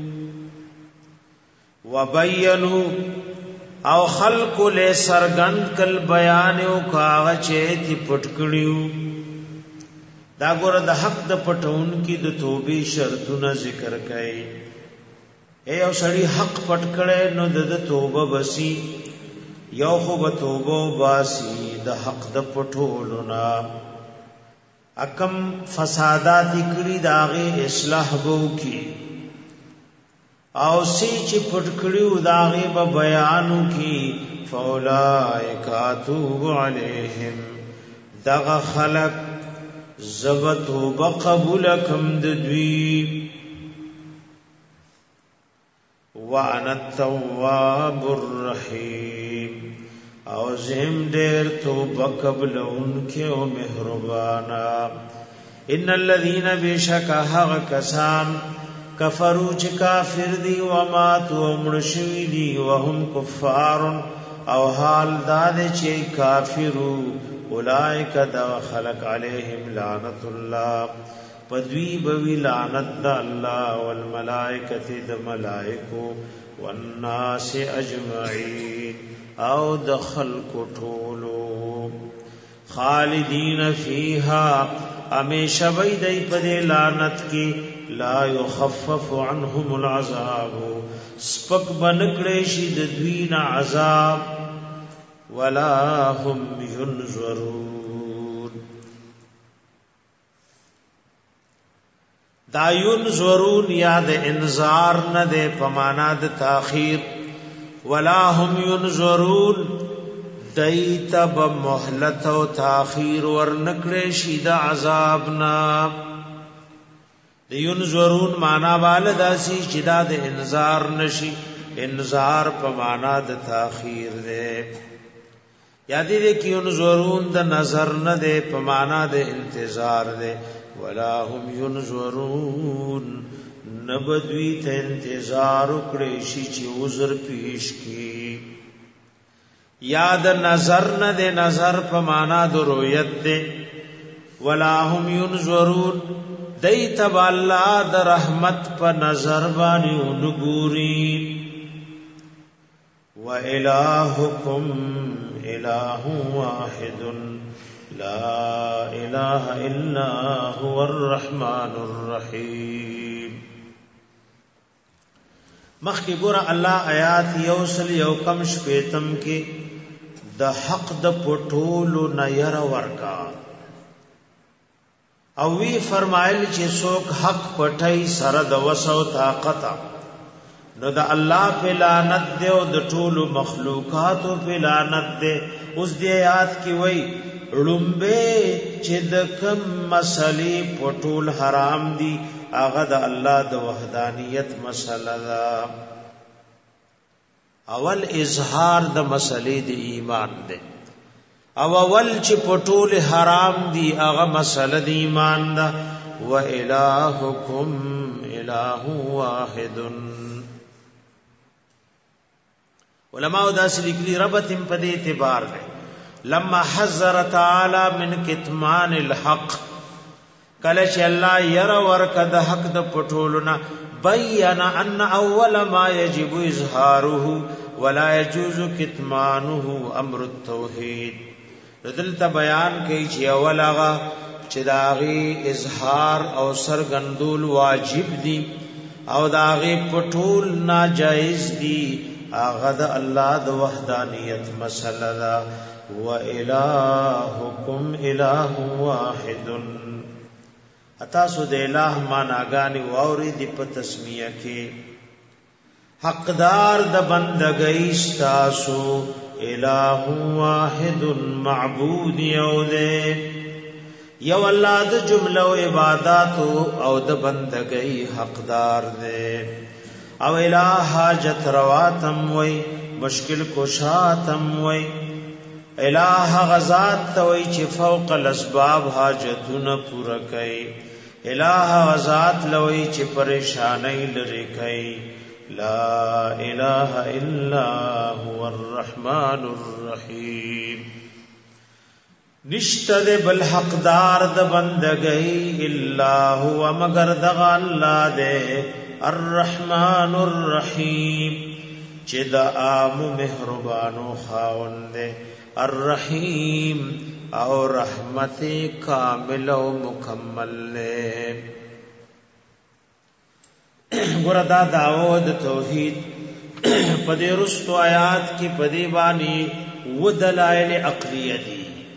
وبینوا او خلق له سرګند کل بیان او کاغا چې تی پټ کړیو دا ګور د حق د پټون کی د توبې شرطونه ذکر کړي اے او سړی حق پټ کړي نو د توبه بسی یو خو به توبه باسی د حق د پټولنا اکم فسادات کړي داغه اصلاح بو کی او سی چې پټ کړیو داغه به بیانو کی فاولائک اتوب علیہم دغه خلق زبتو بقبولکم ددوی وانا التواب الرحیم او زم دیر توبه قبل انکه و مهربانا ان الذين بشك هغ کسان کفروا چې کافر دي و ماتوا مرشوی دي وهم کفار او حال داد چې کافرو اولئک دا خلق علیهم لعنت الله پدوی بوی لعنت دا الله والملائکه د ملائکو والناس اجمعین او د خلق ټولو خالدین فیها ہمیشہ وی دی پدے لعنت کی لا یخفف عنهم العذاب سپک بنکڑے شید دوین عذاب ولا هم ينظرون دا ينظرون یاد انذار نہ دے پمانا د تاخیر ولا هم ينظرون دیتب محلت و تاخیر ورنکڑے شید عذابنا ینظرون مانا والداسی چدا د انذار نشی انذار پا مانا د تاخیر دے یادی دے کی ینظرون د نظر نہ دے پا مانا د انتظار دے ولا هم ینظرون نبدوی تا انتظار اکڑے شی چی عذر پیش کی یاد نظر نہ دے نظر پا مانا د رویت دے ولا هم ینظرون دیتب اللہ د رحمت پا نظر بانی انگوری وَإِلَٰهُكُمْ إِلَٰهٌ وَاحِدٌ لَا إِلَٰهَ إِلَّا هُوَ الرَّحْمَٰنُ الرَّحِيمُ مخی گورا اللہ آیات یوصل یوکم شپیتم کے دا حق دا پٹولو نیر ورکا او وی فرمایل چې څوک حق پټای سره د وسو طاقت نو د الله په لعنت دی او د ټولو مخلوقات په لعنت دی اوس دی آیات کې وای لومبه چې د کم مسلې پټول حرام دي هغه د الله د وحدانیت مسله ده اول اظهار د مسلې د ایمان دی او اول چې پټول حرام دی هغه مسله د ایمان ده و الہکم الہ واحد علماء داس لیکلی ربط په دې اعتبار ده لما حذر تعالی من کتمان الحق کله چې الله ير ورکه د حق د پټولنا بین ان اول ما یجب اظهاره ولا يجوز کتمانه امر التوحید دلته بیان کوي چې اول هغه چې داغي اظهار او سرګندول واجب دي او داغي پټول ناجائز دي هغه د الله د وحدانیت مسله ده و الہکم الہ واحد اتاسو د الہ معناګانی واوري دی په تسمیه کې حقدار د بندګۍ تاسو الہ واحد معبود یوده یو الله د جمله او عبادت او د بندګۍ حقدار دے او الہ حاجت رواتم وای مشکل کشاتم وای الہ غزات توي چې فوق الاسباب حاجتونه پورا کوي الہ غزات لوي چې پریشانای لری کوي لا الہ الا هو الرحمن الرحیم نشتد بل حقدار د بندګۍ الا هو مگر دغ الله دے الرحمن الرحیم چې د عام مهربانو خاوند دے الرحیم او رحمت کامل او مکمل لے ګوردا داود توحید پدې رستو آیات کې پدې باندې و دلائل عقلیه دي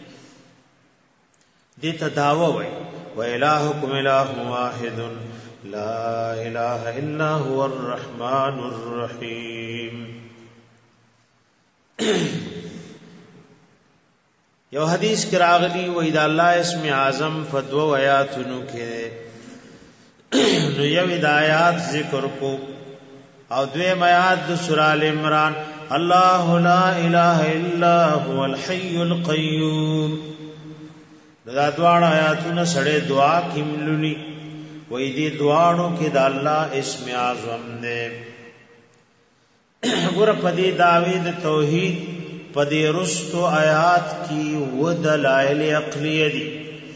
دې تداو وای و الہکم الہ واحد لا الہ الا هو الرحمن الرحیم یو حدیث کې راغلی و اذا الله اسم اعظم فدو آیاتونو کې نو یو آیات ذکر کو او دویم آیات د سورہ ال عمران الله لا اله الا هو الحي القيوم دا دواړه آیاتونه سړې دعا کې ملولي وې دې دعاونو کې د الله اسم اعظم نه ګور پدې داوی د توحید پدې رستو آیات کې و دلائل عقلیه دي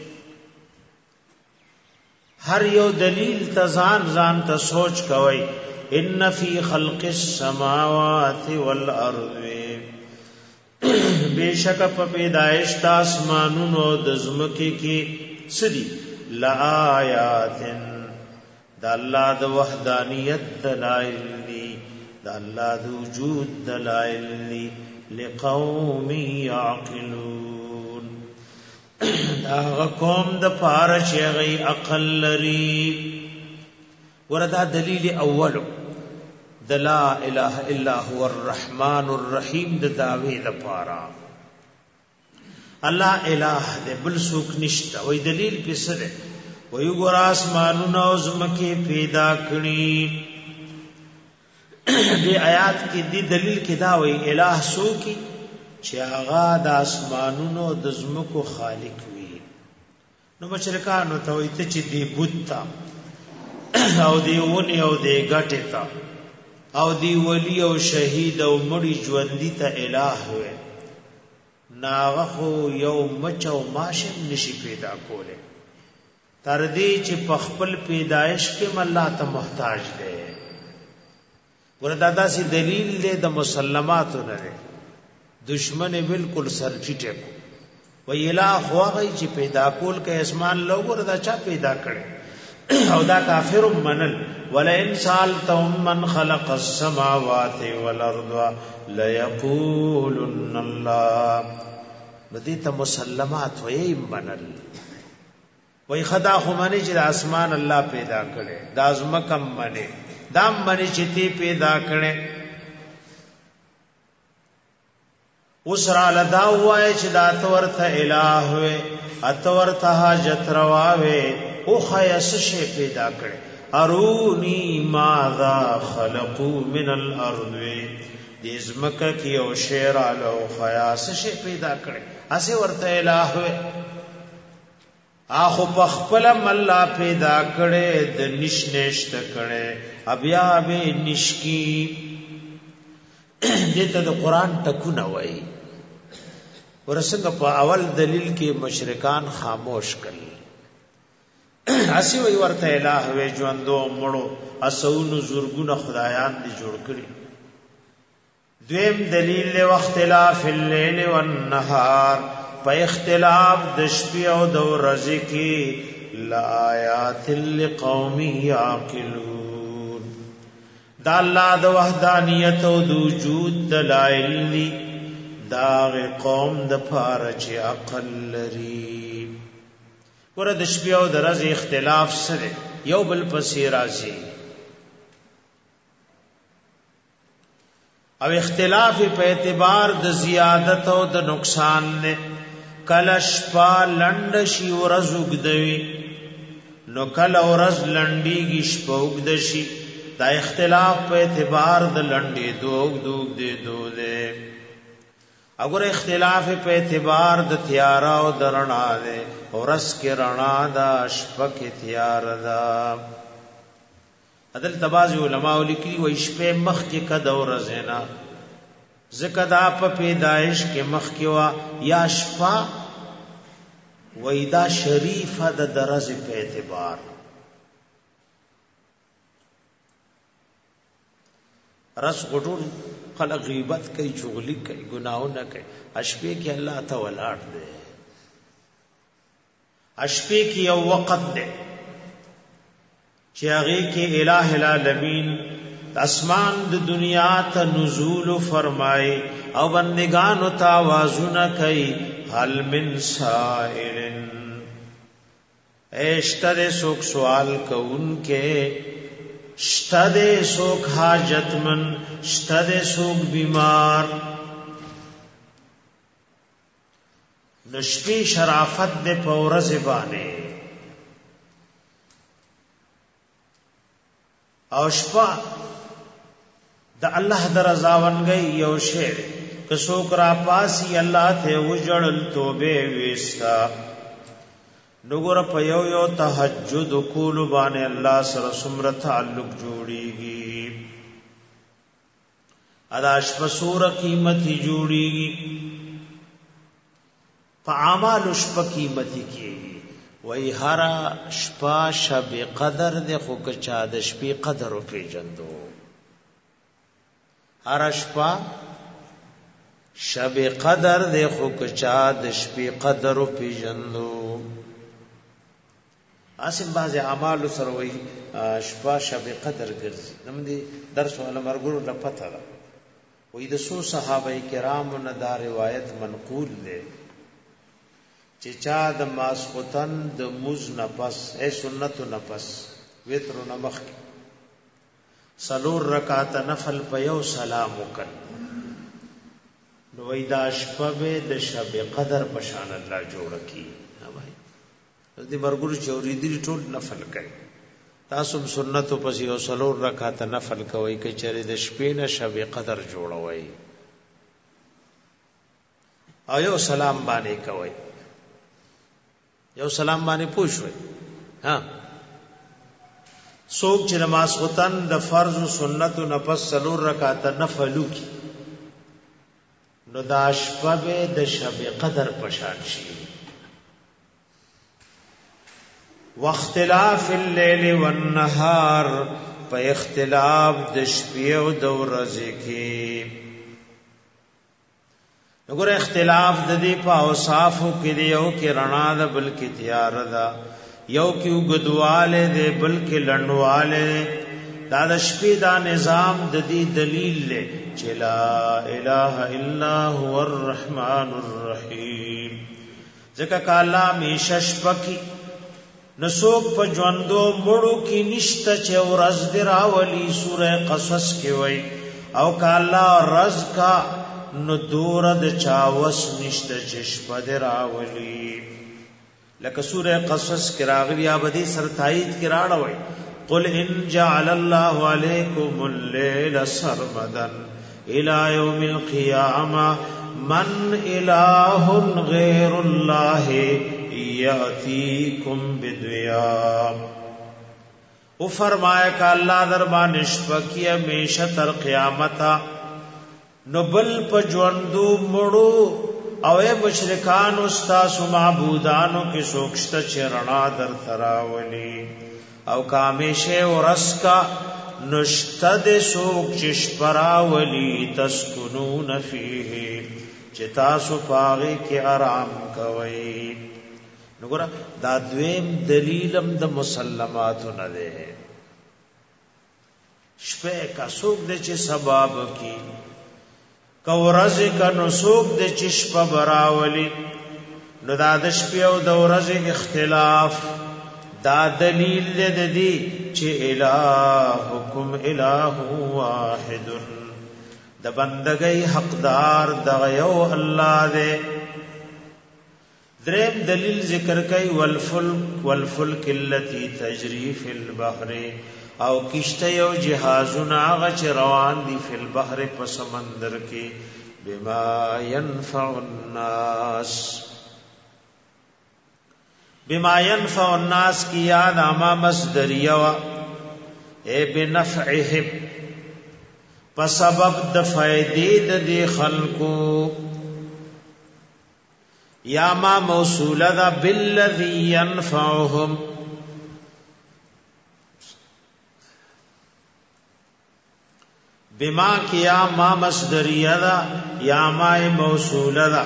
هر یو دلیل تزان ځان ته سوچ کوي ان فی خلق السماوات والارض بیشک په پیدائش د اسمانونو د زمکه کې سدي لآیات د الله د وحدانیت دلائل دي د الله د وجود دلائل دي لقوم یعقلون دا قوم د پاره چې غي عقل لري وردا دلیل اولو د لا اله الا هو الرحمن الرحیم د دعوی لپاره الله الہ دې بل څوک نشته وې دلیل پسه ده وې ګور اسمانونو او زمکه پیدا کړی دې آیات کې دې دلیل کې دا وې الہ څوک چې هغه د اسمانونو د زمکو خالق وي نو مشرکانو ته وې ته چې دې بوت او دې ونی او دې غټه تا او دی ولی او شهید او مړی ژوندۍ ته الہ وي ناغه خو یو مچ او ماشم نشي پیدا کوله تر دې چې په خپل پیدایش کې الله ته محتاج دی وردا داسې دلیل دی د مسلماتو نه دشمن بالکل سر ټیټه کو وی الہ هغه چې پیدا کول کې اسمان لوګور دا چا پیدا کړي او دا کافر منل ولئن سالتهم من خلق السماوات والارض ليقولن الله بدی ته مسلمات وې منل وای خدا خو منی چې اسمان الله پیدا کړي د ازمکم منی دام منی چې تی پیدا کړي اوس را لدا وای چې دا تورته الہ وې اتورته حاجت روا وې او خیاس شی پیدا کړي ارونی ماذا خلقوا من الارض دې زمکه کې او شیر الو خیاس شی پیدا کړي اسی ورته الہ وې اخو پخپل مل پیدا کړي د نشنشت کړي بیا به نشکی دته د قران ټکونه وای ورسنګ په اول دلیل کې مشرکان خاموش کړي اسی وی ورته الہ وی ژوندو مړو اسونو زورګونه خدایان دي جوړ کړي دویم دلیل له اختلاف الليل والنهار په اختلاف د شپې او د ورځې کې لآیات لقوم یعقلون دا الله د وحدانیت او د وجود دلایل دا قوم د پاره چې عقل لري ور د شپې او د ورځې اختلاف سره یو بل پسې راځي او اختلاف په اعتبار د زیادت او د نقصان نه کلش پا لند شي ورځ وګدوي نو کله ورځ لنډيږي شپه وګدشي دا اختلاف په اعتبار د لنډې دوګ دې دوله اگر اختلاف په اعتبار د تیار او درنا ده ورس کې رڼا دا شپه کې تیار ده عدل تباز علماء لیکي و شپه مخ کې کده ورځ نه زکه دا په پیدائش کې مخ کې وا یا شپه وېدا شریفه د درجه په اعتبار رس غټون خلق غیبت کوي چغلی کوي گناہونه کوي اشپې کې الله ته ولاړ دی اشپې کې یو وخت دی چې هغه کې الٰه العالمین اسمان د دنیا ته نزول فرمای او بندگان ته आवाजونه کوي هل من سائل اشتره سوک سوال کوونکې شتده سوک حاجتمن شتده سوک بیمار نشپی شرافت دے پورز بانے او شپا دا اللہ در رضاون گئی یو شیر که سوک را پاسی اللہ تے وجڑل توبے ویستا نګور په یو تهجد کول باندې الله سره څومره تعلق جوړیږي ادا شپه سور قیمتي جوړیږي په اعمال شپه قیمتي کیږي وای هر شپه شب قدر د خو کچا د شپې قدر او پیجندو هر شپه شب قدر د خو کچا د شپې قدر او پیجندو اسیم بعض اعمال سره وای شپه شب قدر ګرځي نمدي درس ولا مرګورو د پته ده وای د سو صحابه کرام نه دا روایت منقول ده چې چا د ماسختن د مز نفس اے سنت نفس وتر نمخ سلور رکعات نفل په یو سلام وکړ نو وای دا شپه د شب قدر په شان الله جوړ کی دې مرګور چوري دي ټول نفل کوي تاسو سنت په یو سلور رکعات نفل کوي چې چره د شپې نه شب قدر جوړوي او یو سلام باندې کوي یو سلام باندې پوښوي ها څوک چې نماز وتن د فرض او سنت او نفس سلور رکعات نفلو کی نو دا شپه د شب قدر پشان شي واختلاف الليل والنهار په اختلاف د شپې او د ورځې کې وګوره اختلاف د دې په اوصافو کې دی او کې رڼا ده بلکې تیار ده یو کې وګدواله ده بلکې لړنواله دا د شپې دا نظام د دې دلیل له چې لا اله الا هو الرحمن الرحیم ځکه کاله میشش پکې نسوک په ژوندو مړو کې نشته چې ورځ دراولي سوره قصص کې وای او کاله رز کا نو دور د چاوس نشته چې شپه دراولي لکه سوره قصص کې راغلی ابدي سر تایید کې راړوي قل ان جعل الله عليكم الليل سرمدا الى يوم القيامه من اله غير الله یاتیکم بدیا او فرمایا کہ اللہ دربان شپکی ہمیشہ تر قیامت نو بل پجوندو مڑو او اے مشرکان استاس معبودانو کی سوکشت چرنا در تراولی او کامیشے ورس کا نشتد سوک چشپراولی تسکنون فیه چتاسو پاغی کی آرام کوئی نګور دا دویم دلیلم د مسلماتو نه ده شپه کا سوق د چې سبب کی کورز کا نو سوق د چې شپه براولي نو دا د شپه او د ورځې اختلاف دا دلیل دې چې الہکم الہ واحد د بندګۍ حقدار د یو الله دې دریم دلیل ذکر کئی والفلک اللتی تجری فی البحر او کشته یو جهازونه هغه چې روان دي فی البحر په سمندر کې بما ينفع الناس بما ينفع الناس کی یاد اما مصدریه وا اے بنفعهم په سبب د فائدې د خلقو یا ما موصوله ده بالذي ينفعهم بما کیا ما مصدریه ده یا ما موصوله ده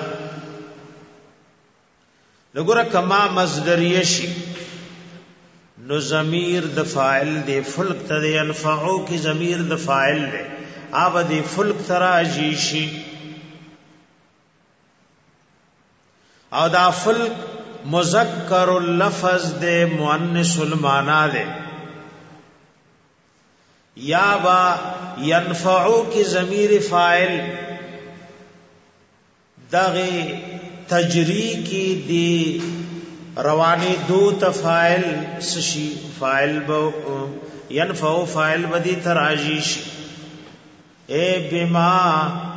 لګوره کما مصدریه شي نو ضمیر د فاعل دی فلک ته ينفعو کی ضمیر د فاعل دی اوب دی فلک تراجی شي او دا فلک مذکر اللفظ دے مؤنث المانا دے یا با ينفعو کی ضمیر فاعل دغه تجری کی دی روانی دو تفاعل سشی فاعل بو ينفعو فاعل بدی تراجیش اے بما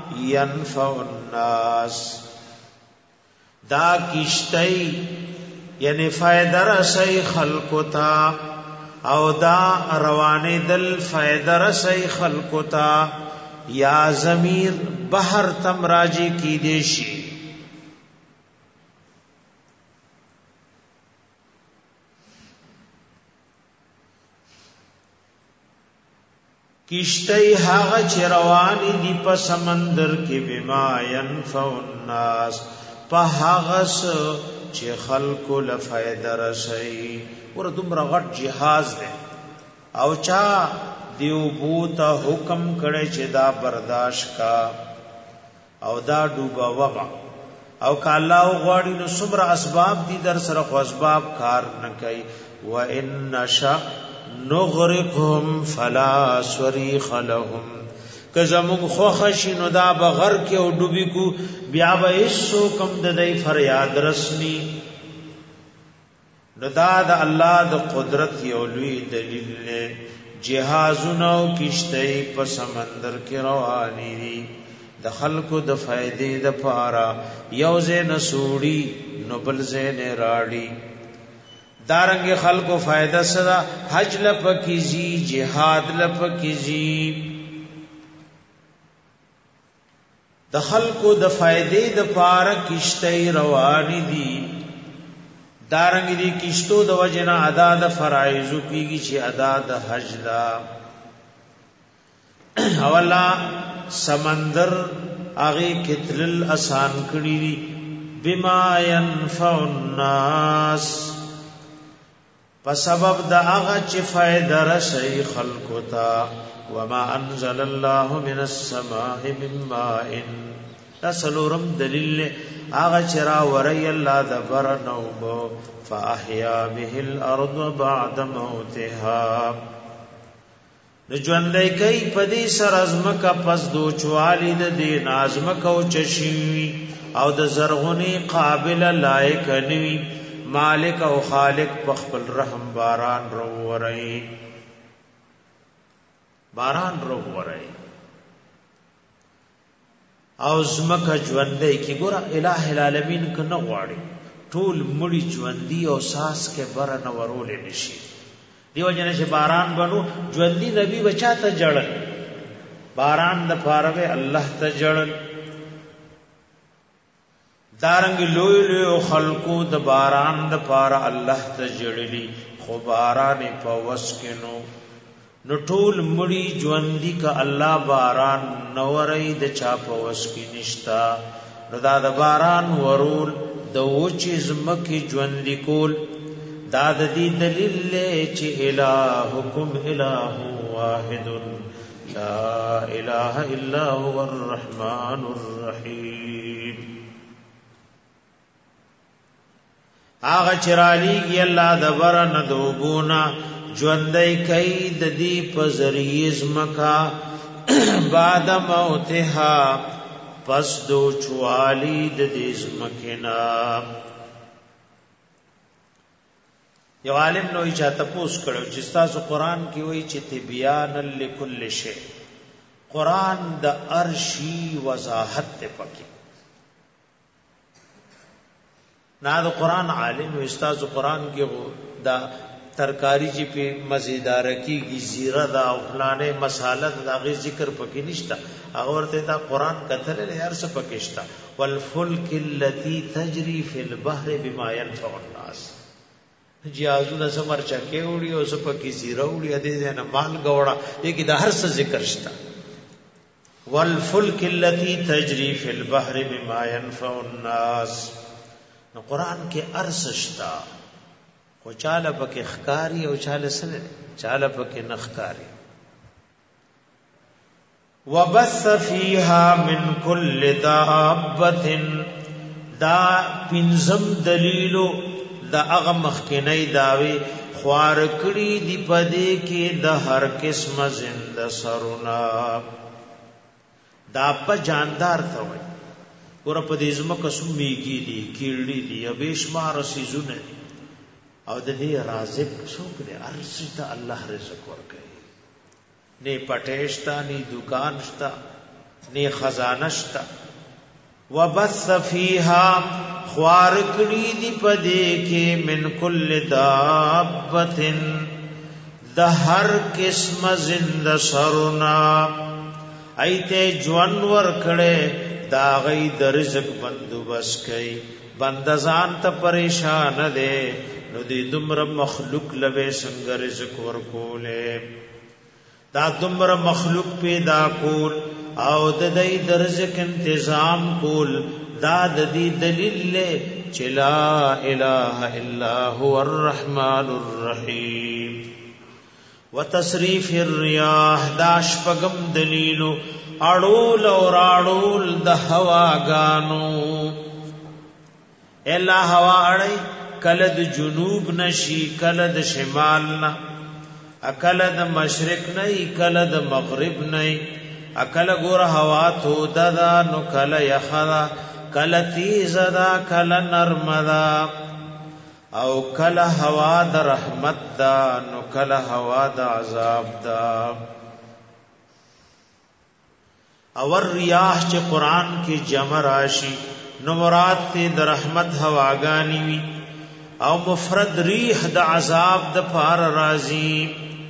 ينفع الناس دا کشتی یعنی فائدہ رسئی خلقو تا او دا روانی دل فائدہ رسئی خلقو تا یا ضمیر بحر تم راجی کی دیشی کشتی هاغه چروانی دی په سمندر کې بما ينفع الناس په هاغه چې خلکو لفائدہ رسي ور دومره غټ جهاز دی او چا دیو بوته حکم کړي چې دا برداشت کا او دا ډوبا وغه او کاله غواړي نو صبر اسباب دي در سره خو اسباب کار نه کوي و ان نشا نغرقهم فلا صريخ لهم کزمون خوخش نو دا بغر کې او ډوبي کو بیا به هیڅ کم د دې فریاد رسني نو دا د الله د قدرت یو لوی دلیل نه جهازونو کشته په سمندر کې رواني دي د خلکو د فائدې د پاره یو زین سوړي نو بل زین راړي دارنګ خلکو فائدہ سره حج لپکیزي جهاد لپکیزي د خلکو د فائدې د پاره کشته رواني دي دارنګ دي کشتو د وجنه ادا د فرایض کیږي چې ادا د حج دا اولا سمندر اغه کتل آسان کړی دي بما ينفع الناس په سبب د هغه چې فائدہ رسي خلقو ته وما انزل الله من السماء من ماء تسلورم دلیل هغه چې را وري الله د برنوب فاحيا به الارض بعد موتها نجوندای کوي پدې سر ازمکا پس دو چوالی د دې نازمکا او چشي او د زرغونی قابل لایق نوي مالک او خالق پخپل رحم باران رو ورئی او زمکه ژوندۍ کی ګور الہ العالمین ک نه غواړي ټول مړي ژوندۍ او ساس کې بر نه ورول نشي دیو جن چې باران بنو ژوندۍ نبی بچا ته جړل باران د فارغه الله ته جړل دارنګ لوی لوی خلقو د باران د پاره الله ته جړلی خو باران په وس کې نو ټول مړي ژوندۍ ک الله باران نورې د چا په وس کې نشتا نو دا د باران ورول د وچې زمکه ژوندۍ کول دا د دې دلیل چې الہکم الہ واحد لا اله الا هو الرحمن الرحیم آغا چرالیگی اللہ دبرن دوبونا جوندئی کئی ددی پزریز مکا بعد موتها پس دو چوالی ددیز مکنا یو عالم نوی چاہتا پوس کرو چستاسو قرآن کی وی چی تبیانا لکل شے قرآن دا ارشی وضاحت تے پکی نا دا قرآن عالم و استاذ قرآن کی دا ترکاری جی پی مزیدار کی گی زیرہ دا افلانے مسالت دا غی ذکر پکی نشتا اگرتے دا قرآن کتر لے ارس پکشتا والفلک اللتی تجری فی البحر بما ينفع الناس جیازو دا سمر چکے اوڑی او سپکی زیرہ اوڑی ادھے دینا مال گوڑا ایک دا ہر سا ذکر شتا والفلک اللتی تجری فی البحر بما ينفع الناس قرآن کے ارسشتا خو چاله پکې خکاری او چاله سره چاله پکې نخکاری وبث فيها من كل دابه دا پنځم دلیلو دا هغه مخکنی داوی خوار کړي دی پدې کې د هر قسم زنده سرنا دا په جاندار ته وي ور په دې زمکه سمېږي دي کیړې دي ابېشمار سيزونه او د دې رازق څوک دی ارشد الله رزق ورکړي نه پټېشتا نه دکان شتا نه خزانه شتا وبث فيها خوار کړي دی پدې کې من کل دابتن د هر قسم زنده سرنا ایته جوان ور کړي دا غي د رزق بندوبس کوي بندزان ته پریشان ده نو دې دمر مخلوق لوي څنګه رزق ورکوله دا دمر مخلوق پیدا کول او د دې د رزق تنظیم کول دا د دې دلیل له چې لا اله الا هو الرحمن الرحیم وتصریف الرياح داش پغم دلیلو اړول اور اړول د هواګانو الا هوا اړي کله د جنوب نشي کله د شمال نه کله د مشرق نه کله د مغرب نه کله ګور هوا تو ددا نو کله یخدا کله تیز دا کله نرم دا او کله هوا د رحمت دا نو کله هوا د عذاب دا اور ریاح چې قران کې جمع راشي نو مراد ته د رحمت هواګانی وی او مفرد ریح د عذاب د پار راضی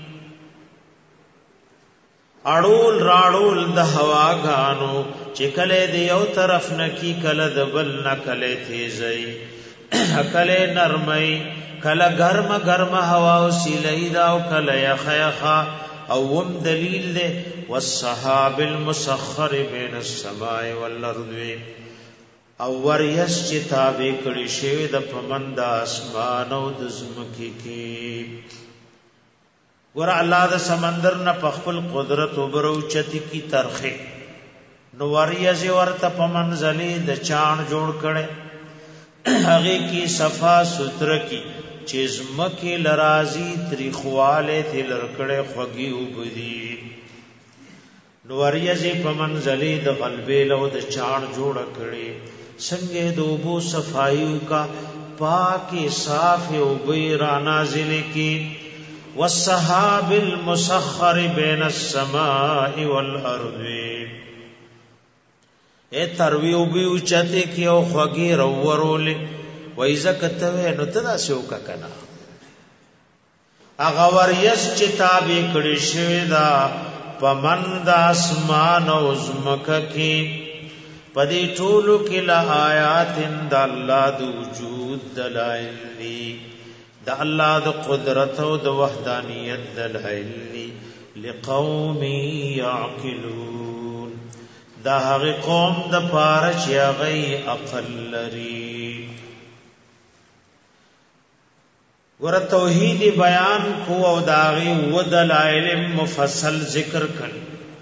اړول راړول د هواګانو چې کله د یو طرف نکی کله د بل نکله تیزی کله نرمي کله ګرم ګرم هوا او سیلې دا او کله یخا او وم دلیل له والسحاب المسخر بین السماء والارض او وریس چې تابع کړي شوی د پمند اسمان او د زمکی کې ور الله د سمندر نه په خپل قدرت وبرو چتی کی ترخه نو وریس ورته پمنځلې د چاڼ جوړ کړي هغه کی صفا ستر کی چې زمکه لرازی تریخواله تل رکړې خوږی وبدي نو وریس پمنځلې د قلبې له د چاڼ جوړ کړي څنګه دوبو صفایو کا پاک صاف او بیرا نازل کی والسحاب المسخر بین السماء والارض اے تروی او بي اوچته کی او خوږی رورول وایزه کته نو تدا سو کا کنا اغه وریس چې تابع کړي شوی دا پمند اسمان او زمکه کی پدې ټولو کې لا آیات د الله د وجود دلایل دي د الله د قدرت او د وحدانیت دلایل دي لقوم يعقلون دا هغه قوم د پاره چې هغه عقل لري ور توحید بیان کو او داغي و دلایل مفصل ذکر کړي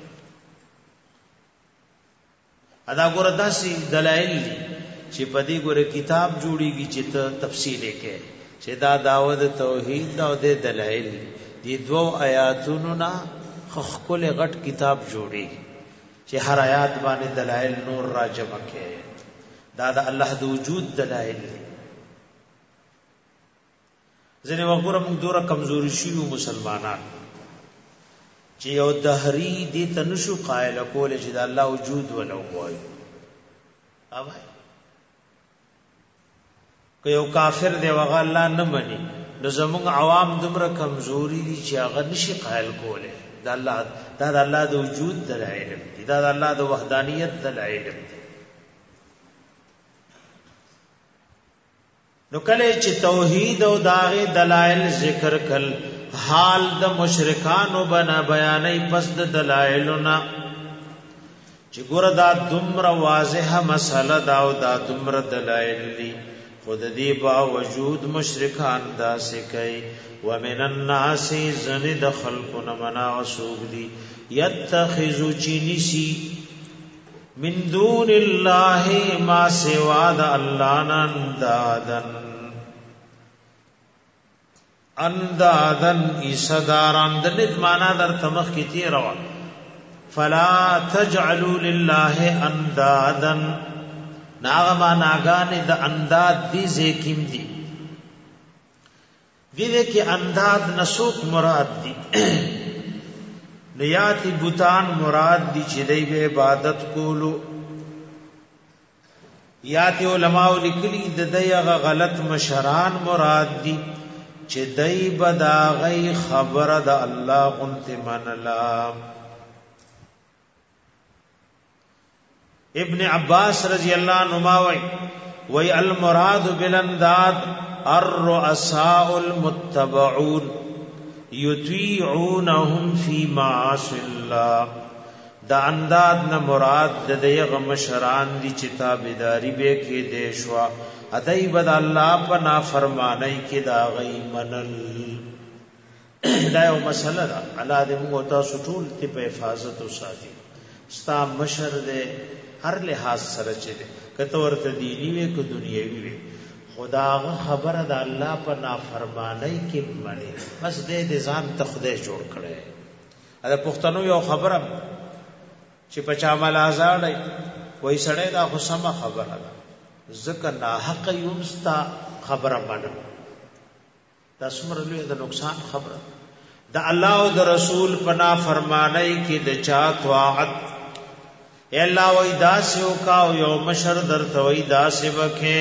ادا ګور داسي دلایل چې پدی ګور کتاب جوړیږي چې تفصیل کې چې دا داوود توحید دا د دلایل دي دوه آیاتونو نا خپل غټ کتاب جوړیږي چې هر آیات باندې دلایل نور راجم کې دا د الله د وجود دلایل دي ځنه وګوره موږ دوره کمزوري شیو مسلمانان چې یو دهری دي تنشو قائل کول چې د الله وجود ولو وای اوای که یو کافر دی وغه الله نه مني نو زموږ عوام دومره کمزوري دي چې هغه نشي قائل کوله د الله د الله د وجود دلایل دي د الله د وحدانیت دلایل دي نو کله چې توحید او داغه دلایل ذکر کړل حال د مشرکانو بنا بیانې پس د دلایلنا چې ګور دا دومره واضحه مسله دا او دا دومره دلایل دي خود دې باوجود مشرکان دا سکي ومن الناس زند خلقنا منا وسوق دي يتخذو چینسی من دون الله ما سوا د الله اندادن ایصداران د نت معنا در تمخ کی تی روا فلا تجعلوا لله اندادن ناغما ناغان د انداد دی زکیم دی دې کې انداد نسوک مراد دي لیاتی بوتان مراد دي چې د عبادت کولو یاتی علماء لیکلی د دغه غلط مشران مراد دي چې دای بداغی خبره د الله غنت منلا. ابن عباس رضی اللہ عنہما وی المراد بالانداد الرؤساء المتبعون یطیعونهم فی معاصی الله. دا انداد نه مراد د دغه مشران دي چې تابعداري به کې دیشوا ادای بد الله په نافرمانی کې دا غي منل. دا یو مسله ده الله دې موږ تاسو ټول ته په حفاظت او ساتي. ستا مشر دې هر لحاظ سره چي کته ورته دینی وي کو دنیوي وي خدا خبره د الله په نافرمانی کې مړي بس دې ځان ته خدای جوړ کړي. دا پښتنو یو خبره چې پچا مال آزاد وای سړی دا خو سم خبره ده ذکر نه حق یوستا خبره باندې دا څومره لوی د نقصان خبره. د الله او د رسول پنا فرمانای کې د چا طاعت الا وای داسو کا یو مشر درته وای داسې وکه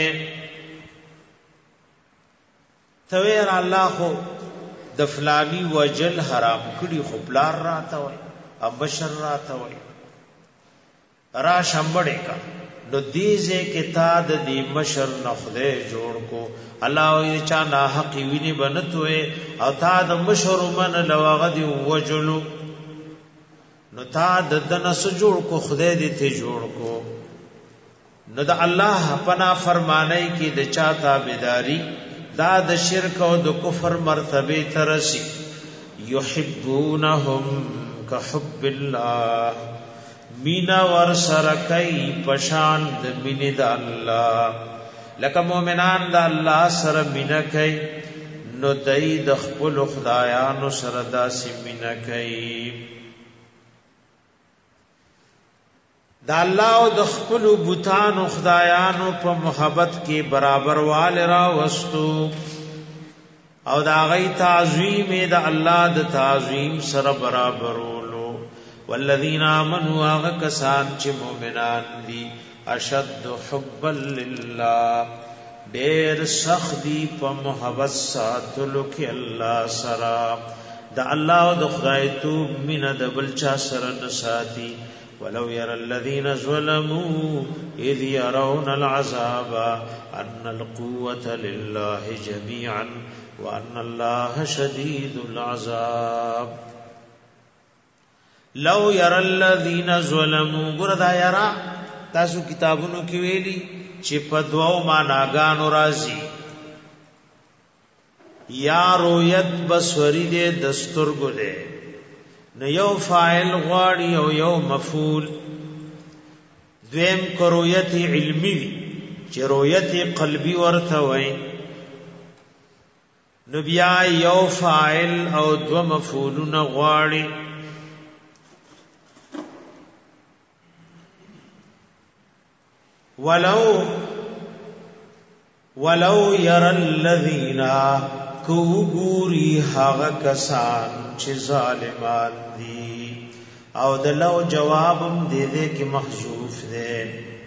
تویر الله خو د فلانی وجل حرام کړي خو بلار راته وای اب بشر راته وای را شمبړې کا نو دیزه کې تا د دې مشر نخله جوړ کو الله یې چا نه حق ویني بنتوي او تا د مشر من لوغد وجلو نو تا د دنس جوړ کو خدای دې ته جوړ کو. نو د الله پنا فرمانای کې د چا تابعداري دا د شرک او د کفر مرتبه ترسي. یحبونهم کحب الله مینا ور سرکای پشان د مینه د الله لکه مؤمنان د الله سره مینا کوي نو دای د خپل خدایانو سره داسې مینا کوي. د الله او د خپل بوتانو خدایانو په محبت کې برابر وال را وستو او دا غي تعظیم د الله د تعظیم سره برابرولو. والذین آمنوا وکسان چې مؤمنان دي اشد حبا لله ډېر سخت دي په محبت ساتلو کې الله سره. د الله او د خدای توب مینه د بل چا سره نه ساتي. ولو يرى الذين ظلموا اذ يرون العذاب ان القوه لله جميعا وان الله شديد العذاب. لو يرى الذين ظلموا ګردا یرا تاسو کتابونو کې ویلي چې په دوو معناګانو راځي یا رؤیت بصری دې دستورګو دې نو یو فاعل غواړي او یو مفعول. دویم کرویت علمی چې رؤیت قلبی ورته وای نو بیا یو فاعل او دو مفعولون غواړي. ولو ير الذين کوګوري هغه کسان چې ظالمان دي او د لو جوابم دې دې کې محذوف ده.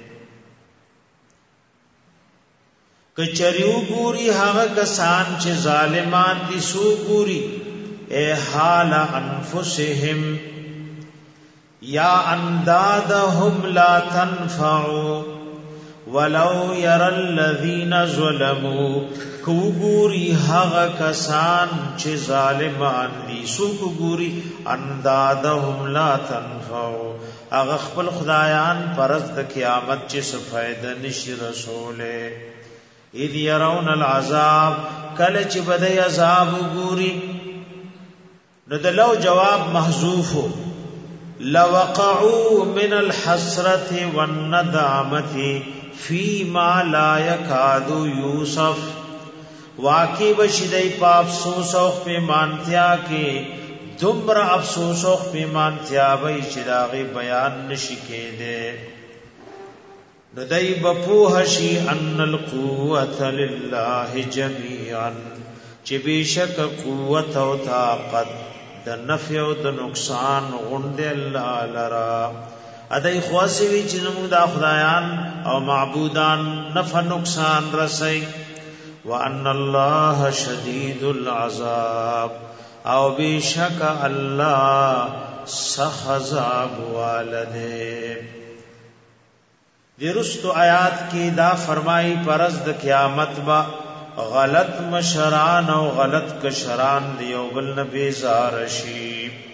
کچریو ګوري هغه کسان چې ظالمان دي سو ګوري اے حال انفسهم یا اندادهم لا تنفعوا. ولو يرى الذين ظلموا کوګوري هغه کسان چې ظالمان دي سو کوګوري اندادهم لا تنفعوا هغه خپل خدایان پرز د قیامت چې څه فائدہ نشي رسوله. اذ يرون العذاب کله چې بده عذاب ګوري نو د لو جواب محذوف لوقعوا من الحسرة والندامة فيما لا يكاد يوصف. واقع بشدای په افسوس او پیمانتیا کې دومره افسوس او پیمانتیا وای چې داغه بیان نشي کېده. نو دای بپوه شي ان القوه لله جميعا چې بشک قوت او طاقت د نفع او د نقصان غوند الله لرا ادای خواسوی چې موږ د خدایان او معبودان نفع نقصان رسي وان الله شدید العذاب او بشک الله سخذاب والده. درستو آیات کې دا فرمایي پرز د قیامت با غلط مشران او غلط کشران دیو بل نبی زارشی.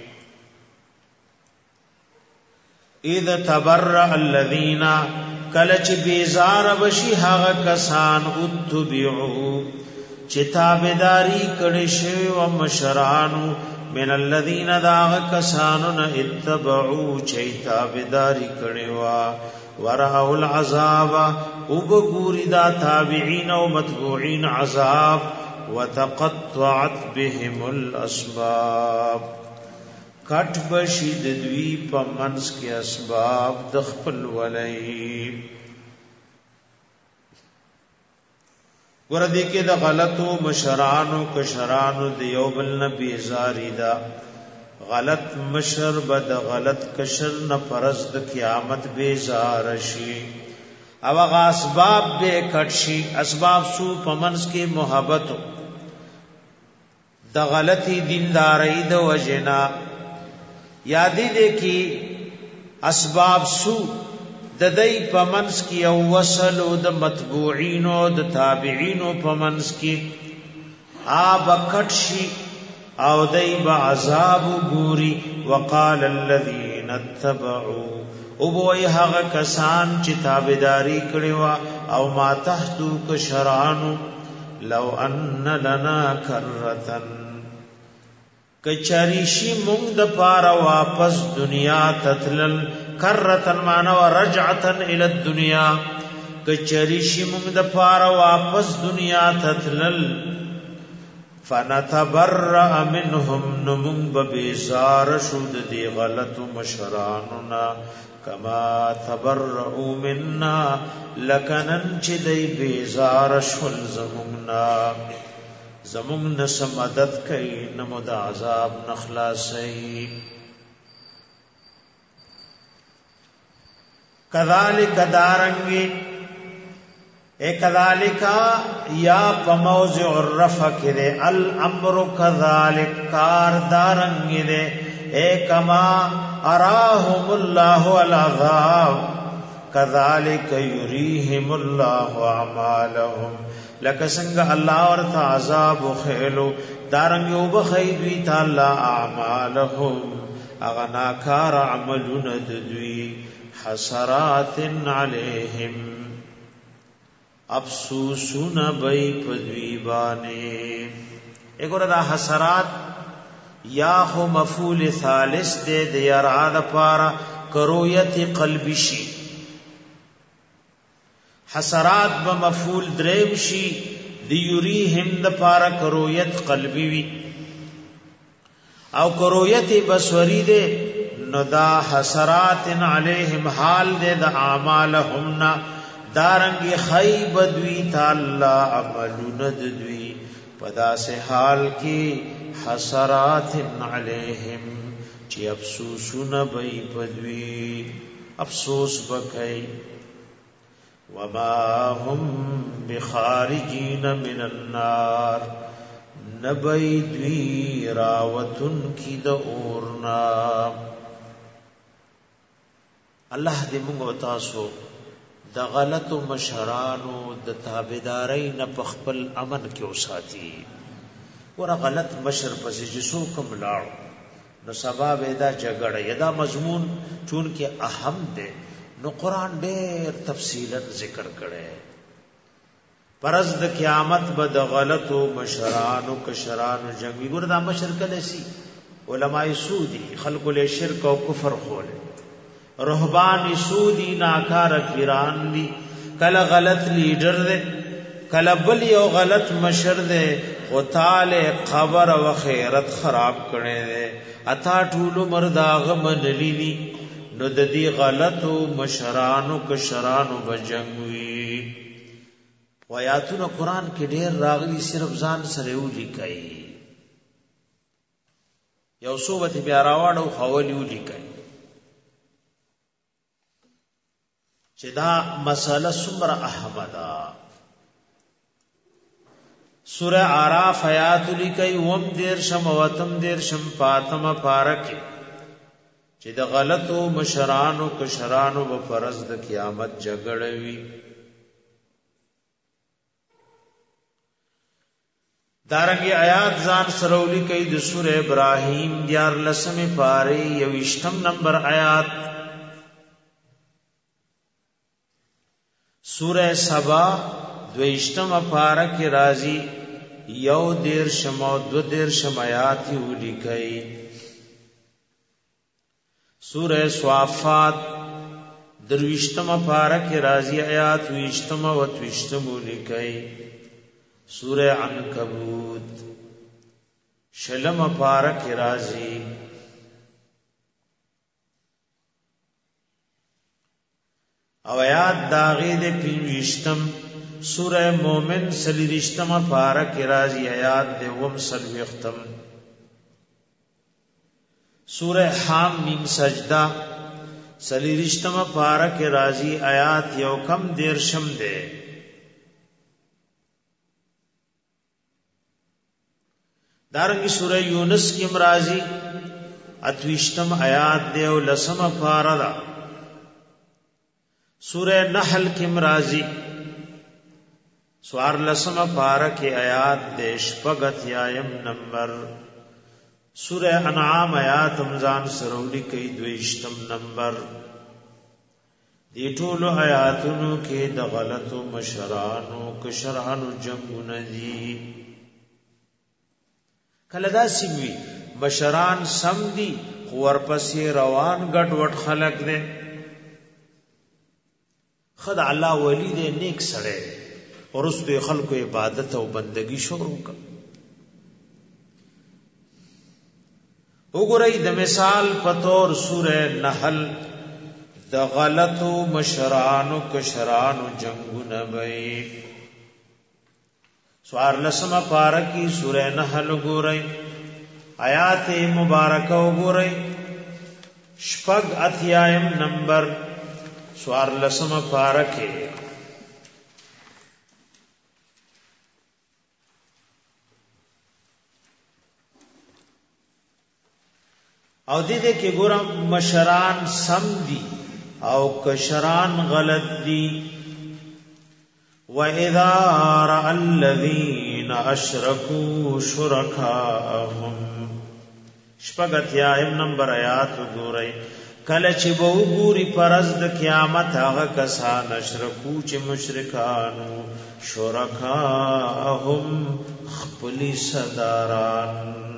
اذ تبرأ الذین کلچ بیزار بشی هغه کسان اتبعو چې تابعداري کړي شوی و مشرانو من الذین داغ کسانو نه اتبعو چې تابعداري کړي وا ورأوا العذاب وبغوري دا تابعین او متبوعین عذاب وتقطعت بهم الاسباب کټ بشید دوی په منس کې اسباب د خپل ولای. ورته کې د غلطو مشرانو کشرانو د یو بل نبی زاری دا غلط مشر بد غلط کشر نه پرز د قیامت بیزار شي او هغه اسباب به کټ شي. اسباب سو په منس کې محبت د غلطی دینداري د وجنا یادی دے کی اسباب سو د دای په منس کې او وصل او د متبوعین او د تابعین په منس کې آب کټشي او دای با عذاب ګوري. وقال الذين اتبعوا او بوئی هغه کسان چې تابعداري کړي وا او ما تحتو کشرانو لو ان لنا کرتن کچریشی مونږ د پاره واپس دنیا تتلل کرتن معنا ورجعتن الى الدنيا کچریشی مونږ د پاره واپس دنیا تتلل فنتبرأ منهم نمون ببیزار شود دی غلط مشراننا کما تبرؤوا منا لکنن چی دی بیزار شول زموننا زمون نس مدد کئی نمو دا عذاب نخلاصی. کذالک دارنگی کذالک یا پموضع الرفع کرے الامر کذالک کار دارنگی دے کما اراہم اللہ العذاب کذالک یریہم اللہ اعمالہم لکه څنګه الله ورته عذاب وخیلو دارنګ یو بخید وی تعالی اعمالهم اغنا کار عملون دوی حسرات علیہم افسوسون بی پدوی بانے. ایک اور دا حسرات یا خو مفعول ثالث دے دی اراد پارا کرویت قلبی شی حسرات بمفعول دریم شي دیوریهم د پارا کرویت قلبی وی او کرویت بصری دے نو دا حسرات علیہم حال دے دا اعمالهم دارنگی خیب دوی تعالی عملون دوی پدا سے حال کی حسرات علیہم چی افسوسون بی پدوی افسوس بکئی. وما هم بخارجین من النار نبی دوی راوتن کی دا اورنا. اللہ دے منگو تاسو دا غلط مشرانو دا تابداری نپخپل امن کیو ساتی ورا غلط مشر پسی جسو کم لاړو نو سباب دا جگڑ یدا مضمون چون کے اہم دے نو قرآن ډیر تفصیلا ذکر کړي. پرز د قیامت بد غلطو مشرانو کشرانو جنگی ګور دا مشر کله سی علماء سودی خلق له شرک او کفر خوله رهبان سودی ناکار پیران دی کله غلط لیډر دے کله بل یو غلط مشر دے او تعالی خبر او خیرت خراب کړي دے اتا ټول مرداغ منلی نو د دې غلطو مشرانو کشرانو بجنګوي. آیاتونه قران کې ډېر راغلي صرف ځان سره ولي کوي یو صوبت بیا راوړو حوالی ولي کوي چې دا مسله څومره اهمه ده. سورہ اعراف آیات لیکي وم دیر شم وتم دیر شم فاطمه پارک چې د غلطو مشرانو کشرانو په فرض د قیامت جګړه وی. دارنګي آیات ځان سرولی کوي د سورہ ابراهیم 14 پاره 21 نمبر آیات. سورہ سبا 22 پاره کې راځي یو دیر شمو دو دیر شم آیات یې کوي. سورہ صافات 23 پاره کې راځي آیات 20 او 21 لیکي. سورہ عنکبوت شلم پاره کې راځي او آیات داغه د 25. سورہ مومن 30 پاره کې راځي آیات د 29. سورہ حامیم سجدہ 30 پاره کې راځي آیات یو کم دیر شم ده. دارنگی سورہ یونس کی امرازی 28 آیات دے و لسم پارا. سورہ نحل کی امرازی سوار لسم پارا کی آیات دے شپگت یایم نمبر. سورہ انعام آیات امزان سرولی کئی 22 نمبر. دی ټولو آیاتونو کې د غلطو مشرانو کشرانو جنگو ندی. کله دا سیموي مشران سم دي خو ورپسې روان ګډ وډ خلق دي. خدای الله ولی دې نیک سره ورستو خلکو عبادت او بندگی شروع کړ. وګورئ د مثال پتور سورہ نحل د غلطو مشرانو کشرانو جنگونه وي. سوار لسمه پارکی سورہ نحل گورئی آیات مبارکہ گورئی شپگ اتیایم نمبر. سوار لسمه پارکی او دیده که گورم مشران سم دی او کشران غلط دی. وَإِذَا رَأَى الَّذِينَ أَشْرَكُوا شُرَكَاءَهُمْ شپږ اتیایم نمبر آیات ګورئ. کله چې به وګوري پرز د قیامت هغه کسان اشرکو چې مشرکانو شرکاءهم خپلی صداران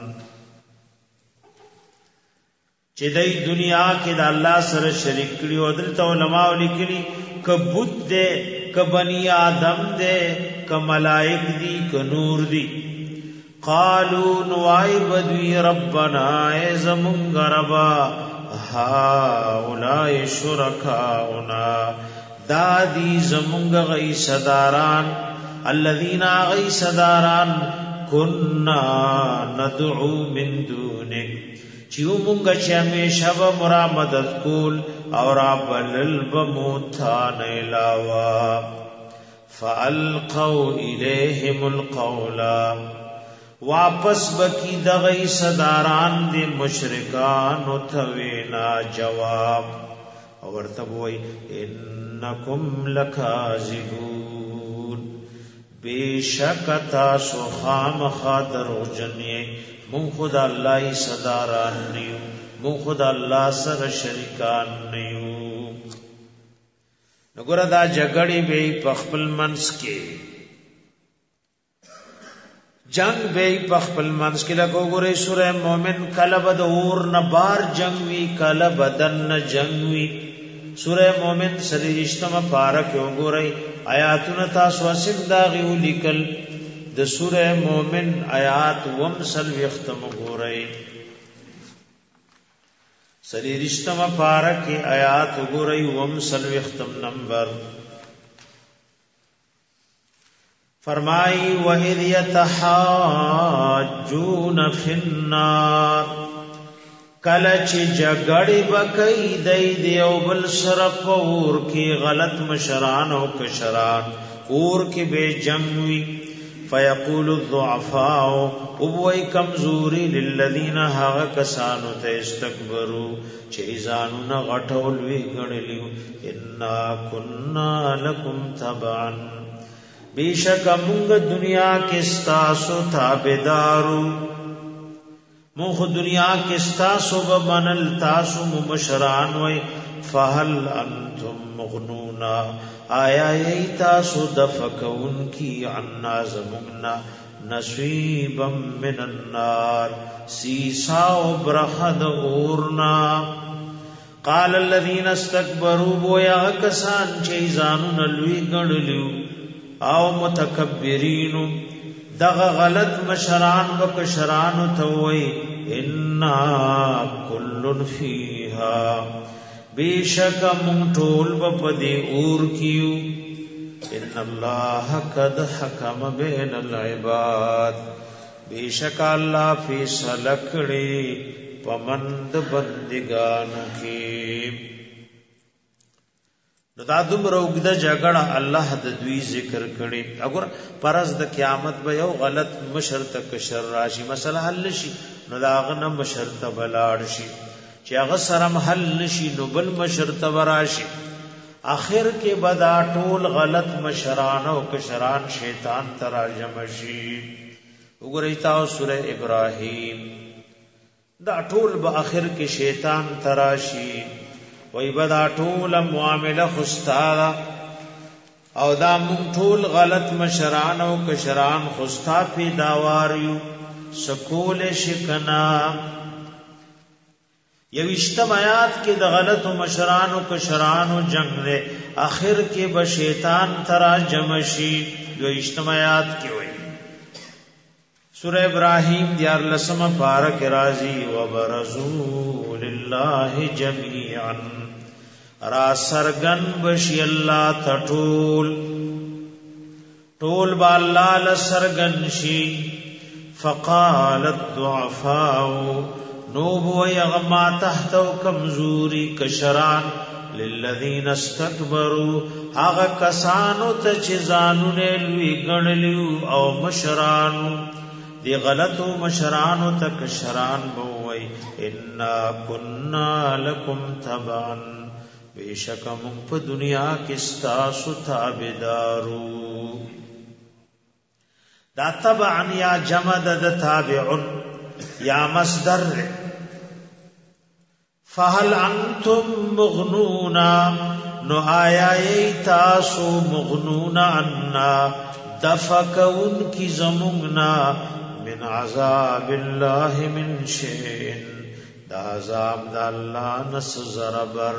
چې د دنیا کې د الله سره شریک کړي او دلته علماء لیکلي کبوت دے ک بنی آدم دے ک ملائک دی ک نور دی. قالو نوائی بدوی ربنا اے زمونگ ربا هاولائی شرکاؤنا دادی زمونگ غی صداران الذین غی صداران کننا ندعو من دونک چیو مونگا چی ہمیشہ با مرا مدد کول اور بلل بموتان علاوہ. فالقوا الیہم القولا واپس بکی دغی صداران دی مشرکان اتوینا جواب اور تبوئی انکم لکاذبون بے شک تاسو خامخا دروغجنی مون خدا اللہ صداران نیو مون خدا اللہ سر شریکان نیو. نګور دا جګړې به په خپل منځ کې جنگ به په خپل منځ کې لکه وګورئ سورہ مومن کله بد اور نه بار جنگ وی کله بدن نه جنگ وی. سورہ مومن 30 پارک وګورئ آیاتونه تاسو اسیم دا غو لیکل د سورہ مومن آیات ومسل وختم وګورئ 30 پارک آیات وګورئ ومسل وختم نمبر. فرمائی وَإِذْ يَتَحَاجُّونَ فِي النَّارِ کله چې جګړې بکې دی او بل سره په اور کې غلط مشران او کشران اور کې به جنگ وي فیقول الضعفاء وبوي کمزوري للذین ها کسانو ته استكبروا چې ځانونه غټول وی غړلیو ان كنا لكم تبعا بیشک موږ دنیا کې ستاسو تابعدارو موږ دنیا کې ستاسو ومنل تاسو مشران وای فهل انتم مغنونا آیا ایتاسو دفکون کی عنا زمنا نصیبا من النار سیسا و برخد اورنا قال الذين استكبروا بویا کسان چیزانو نلوی گڑلیو او متکبرینو دغه غلط مشران بکشران توي انا كل فيها بیشک مون ټول په اور کیو ان الله قد حکم بین العباد بیشک الله فیصله کړي پمند بندگانو کې دا دومره وګړه جګړه الله د دوی ذکر کړي وګوره پرز د قیامت به یو غلط مشر تک شر راشي مسله حل شي نو دا غنه مشر ته بلاړ شي چې هغه سره حل نشي نو بل مشر ته وراشي اخر کې بدا ټول غلط مشران او کشران شیطان تراجم شي وګورئ تاسو سوره ابراهیم دا ټول به اخر کې شیطان تراشي وای بدا ټول معامله خستا او دا مون ټول غلط مشران او کشران خستا پیداواریو سکول شکنا یو اجتماعات کې د غلط مشران او کشران او جنگ له اخر کې به شیطان تراجم شي یو اجتماعات کې وای سورہ ابراہیم دیار لسم پارک رازی وبرزو للہ جمیعا را سرگن بشی اللہ تطول طول با اللہ لسرگن شی فقالت دعفاؤ نوبو یغما تحتو کمزوری کشران للذین استکبروا آغا کسانو تچزانو نیلوی گنلیو او مشرانو دی غلطو مشرانو تک شران بوئی انا کننا لکم تبعا بیشک من پا دنیا کستاسو تابدارو دا تبعا یا جمد دا تابعن یا مصدر فهل انتم مغنونا نو آیا ایتاسو مغنونا عنا دفکون کی زمونگنا من عذاب الله من شيء دا عذاب دا الله نس زربر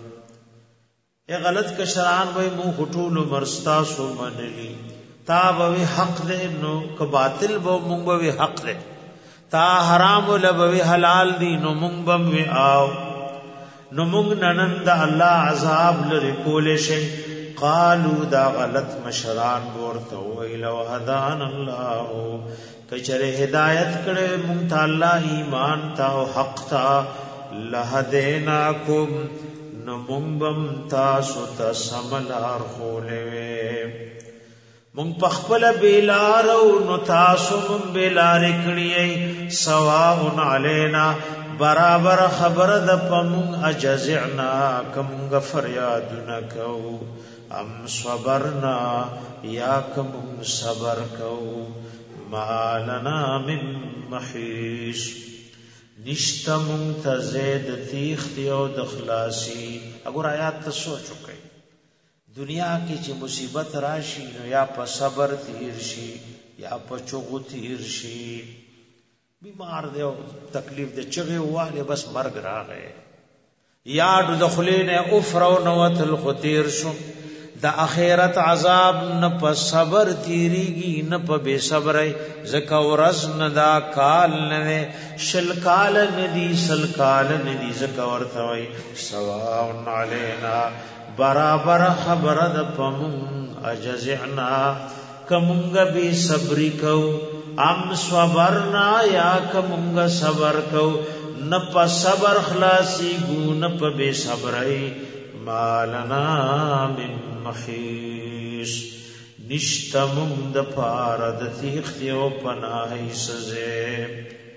اے غلط کشران وای مو خټول مرستا سو منلی تا به حق دې نو ک باطل بو مونږ به حق دې تا حرام لبوي حلال دي نو مونږ به آو نو مونږ ننند الله عذاب لري کول شي قالوا دا غلط مشران ورته وی لو هدان الله کچره هدایت کړه مونږ ته الله ایمان تا او حق تا لهدیناکم نو مونږ بم تاسو ته سملار خولې مونږ پخپل بیلار او نو تاسو مونږ بیلار کړی سواء علینا برابر خبر د پمون اجزعنا کم غفریاد نکو ام صبرنا یا کم صبر کو مالنا من محیش نشتا منتزید تیختی او دخلاسی اگر آیات تا سوچو کئی دنیا کی چی مصیبت راشی نو یا پا صبر تیر شی یا پا چغو تیر شی بیمار دے او تکلیف دے چغے والے بس مرگ را گئے یادو دخلین افرو نوت الخطیر شو دا اخیرت عذاب نه په صبر تیریږي نه په بے صبرای زکه ورځ نه دا کال نه شل کال نه دی سل کال نه دی زکه ورته وای سواء علینا برابر خبر د پمون اجزعنا کمونګ بے صبر کو ام صبرنا یا کمونګ صبر کو نه په صبر خلاصي ګو نه په بے صبرۍ مالنا من محیص نشتمم د پاره د تیختی او پناهی سزه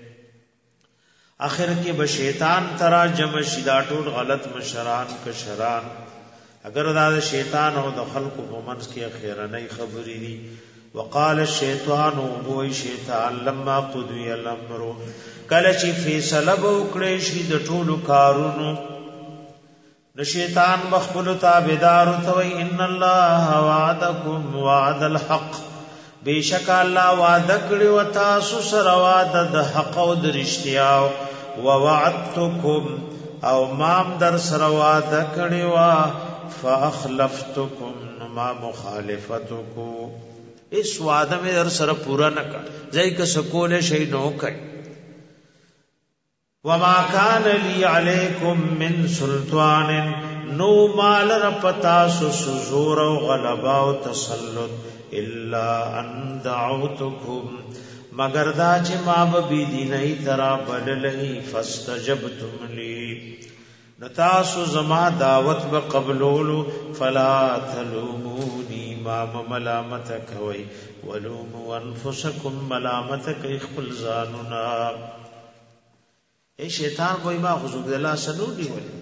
آخر کې به شیطان ترا جمع شیدا ټول غلط مشران کشران اگر دا شیطان او د خلق په منځ کې اخیرنۍ خبرې دي وقال الشیطان او شیطان لما قضی الامر کله چې فیصله وکړي شي د ټولو کارونو د شیطان مخبل تابعدار تو ان الله وعدکم وعد الحق بیشک الله وعده کړی و تاسو سره وعده د حق او د رښتیا ووعدتکم او مام در سره وعده کړی و فاخلفتکم ما مخالفتکو اس وعده مې در سره پورا نکړ ځای که سکول شي نو کوي وما كان لي عليكم من سلطان نو مال رپتا سزور او غلبا او تسلط الا ان دعوتكم مگر دا چې ما به دي نه ترا بدلې فاستجبتم لي نتاسو زما دعوت به قبولولو فلا تلوموني ما ملامت کوي ولوموا انفسكم ملامت کوي خپل ځانونه اے شیطان وای ما حضور الله سنو دی ولی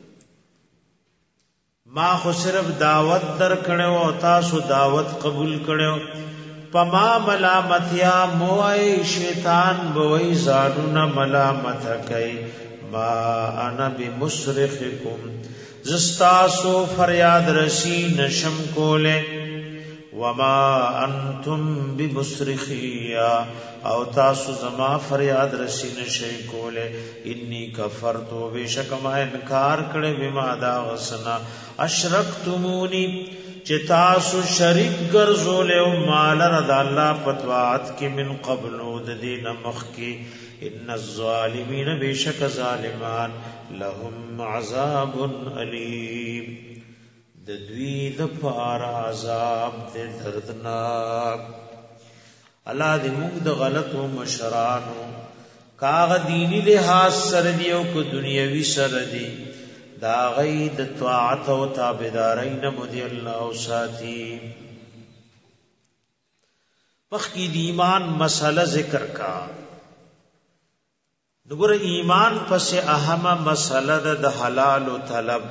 ما خو صرف دعوت در کړو او تاسو دعوت قبول کړو پما ملامتیا موای شیطان بوای زادونه ملامت کوي ما انا بمصرخکم زستاسو فریاد رسی نشم کوله وما انتم بمصرخیا او تاسو زما فریاد رسی نشی کوله انی کفرتو بیشک ما انکار کړي بما دا وسنا اشرکتمونی چې تاسو شریک ګرځول او مال رد الله پتوات کې من قبل د دین مخ کې ان الظالمین بیشک ظالمان لهم عذاب الیم د دوی د پار عذاب د دردناک الله دې موږ د غلطو مشرانو کاغ دینی لحاظ سره دی او کو دنیوي سره دی دا غي د طاعت او تابعداري نه مودي الله او ساتي مخکې د ایمان مسله ذکر کا دغه ایمان پس اهمه مسله د حلال او طلب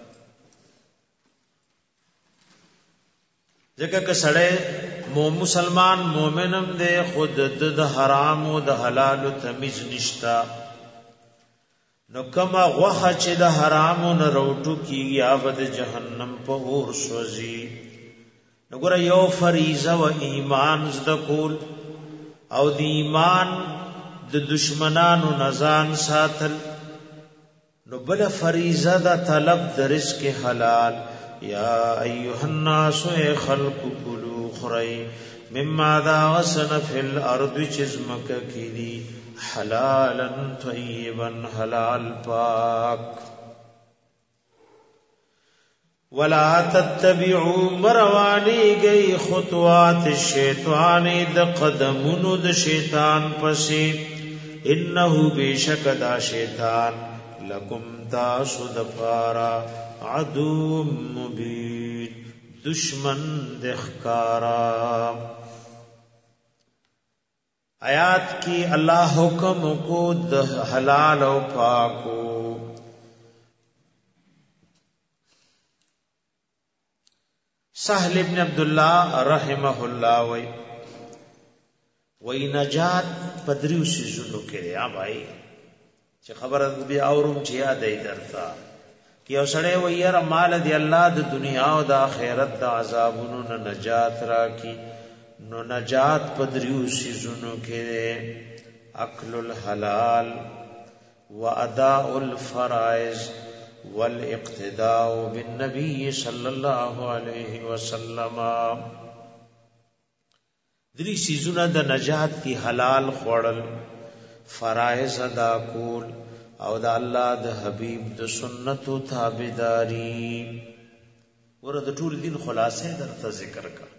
ځکه که سړی مسلمان مومنم دے خود د حرام او د حلال تمیز نشتا نو کما غوخه چې د حرام او نه روټو کیږي آبد جهنم په اور سوځي نو ګره یو فریضه و ایمان زده کول او د ایمان د دشمنانو نزان ساتل نو بل فریضه د طلب د رزق حلال یا ایها الناس خلق کلوا خری مما دا غسن فی الارض چزمک کی دی حلالا طیبا حلال پاک ولا تتبعوا مروانی گئی خطوات الشیطان د قدمونو د شیطان پسې انه بیشک دا شیطان لکم تاسو د پارا عدو مبین دشمن دخکارا آیات کی اللہ حکم کو حلال و پاکو سہل ابن عبداللہ رحمہ اللہ وی نجات پدریو سیزنو کرے بھائی چه خبر بیا اورم چې یاد ای درتا یو سړی ویر مال دی الله د دنیا او د آخرت د عذابونو نه نجات راکی نو نجات پدریو سیزونو کې اکل الحلال واداء الفرائض والاقتداء بالنبي صلی الله علیه وسلم دری سیزونه د نجات کی حلال خوړل فرائض ادا کول او د الله د حبیب د سنتو تابعداري ورته ټول دین خلاصې درته ذکر کا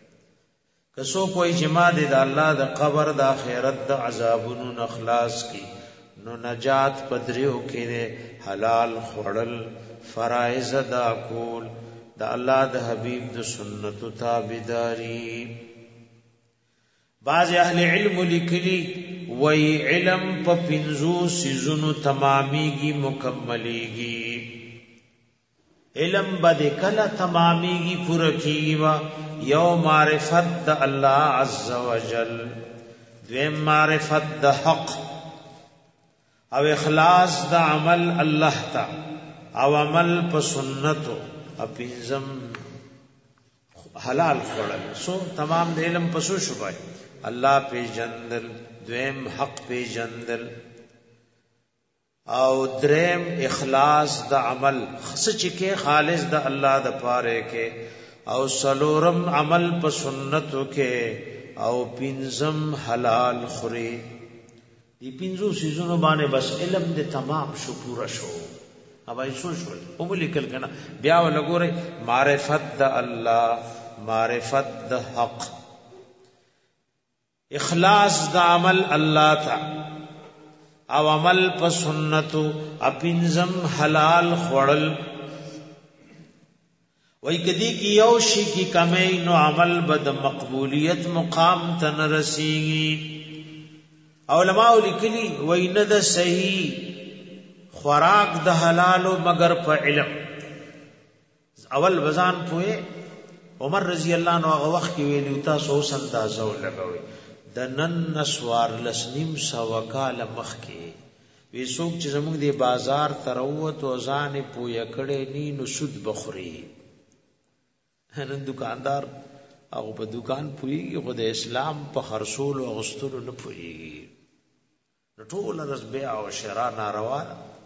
کسو کوئی جما د الله د قبر د آخرت د عذابونو نخلاص کی نو نجات پدریو کې حلال خورل، فرائض ادا کول، د الله د حبیب د سنت تابعداري. بعض اهل علم لیکلي وی علم په پنځو سيزونو تماميږي، مکمليږي. علم بده کله تماميږي، پوره کیږي. یو معرفت د الله عز وجل، دویم معرفت د حق او اخلاص د عمل الله تا او عمل په سنتو، او پنځم حلال خورل. سو تمام د علم پسو شوبای الله پی جندل، دویم حق پی جندل، او دریم اخلاص د عمل خص کې خالص د الله د پاره کې، او سلورم عمل په سنتو کې، او پنځم حلال خوري. دی پنځو سيزونو باندې بس علم د تمام شو، پورا شو. اوبای سو شو او لیکل کنا بیا ولګوري معرفت د الله، معرفت د حق، اخلاص د عمل الله تا او عمل په سنتو، اپنزم حلال خورل. وای کدی کی یو شی کی کمی نو عمل بد مقبولیت مقام تن رسیږي. علماء لیکلی وای نه د صحیح خوراک د حلالو مگر په علم. اول وزان پوهه عمر رضی الله عنه هغه وخت کې ویلو تاسو اوس اندازو لګوي د نن نسوار لسنیم سو وکاله مخ کې وی څوک چې زموږ دی بازار تروت او ځان پوهه کړي ني نو سود بخوري. نن دکاندار هغه په دکان پوهیږي خو د اسلام په خرصول او غستلو نه پوهیږي. نو ټول ورځ بيع او شراء ناروا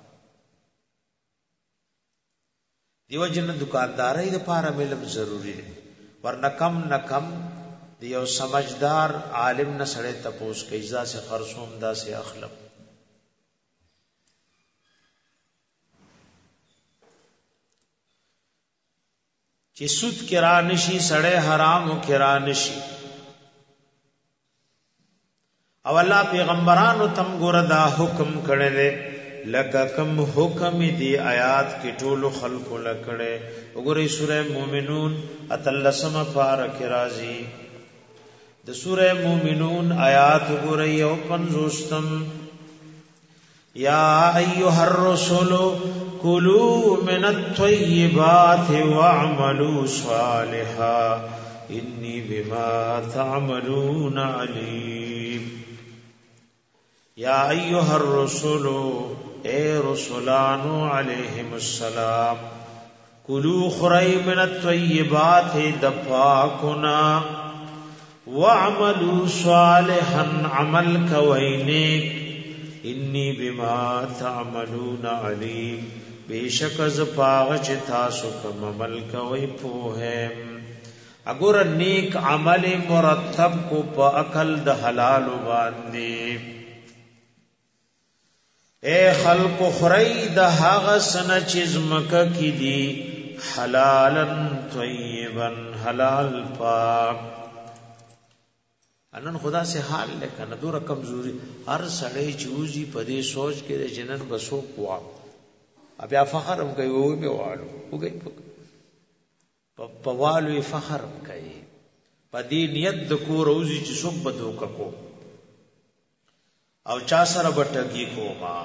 دیو جن دکانداري د پاره علم ضروری دی. ورنه کم نه کم دیو سمجھدار عالم نه سره تپوس کیزا سے خرصوم دا سے اخلم. چې سود کرا نشي سړی حرام او کرا نشي. او الله پیغمبرانو تم ګور دا حکم کړل لکه کم حکم دی آیات کې ټول خلق لکړه. وګورئ سوره مومنون اتلسم پارک رازی د سوره مومنون آیات وګورئ او پنځوستم یا ایها الرسول کلوا من الطیبات واعملوا صالحا انی بما تعملون علیم. یا ایها الرسول اے رسولانو علیہم السلام کلوا خری من الطیبات دپاکنا واعملوا صالحا عمل کوینیک انی بما تعملون علیم بیشک از پاغ چه تاسو کم عمل کوئی پوہم. اگر نیک عمل مرتب کو پا اکل د حلال باندی. اے خلق خری د هغه سنه چې زمکه کې دي حلالا طیبا حلال پاک. انن خدا سے حال لیکنه دور کمزوری هر سړی چوزي په دې سوچ کې جنن بسو کوا بیا فخر هم کوي وې به والو وګي په والو فخر کوي په دې نیت د کو روزي چې څوک بدو کو او چا سره بټکی کوما.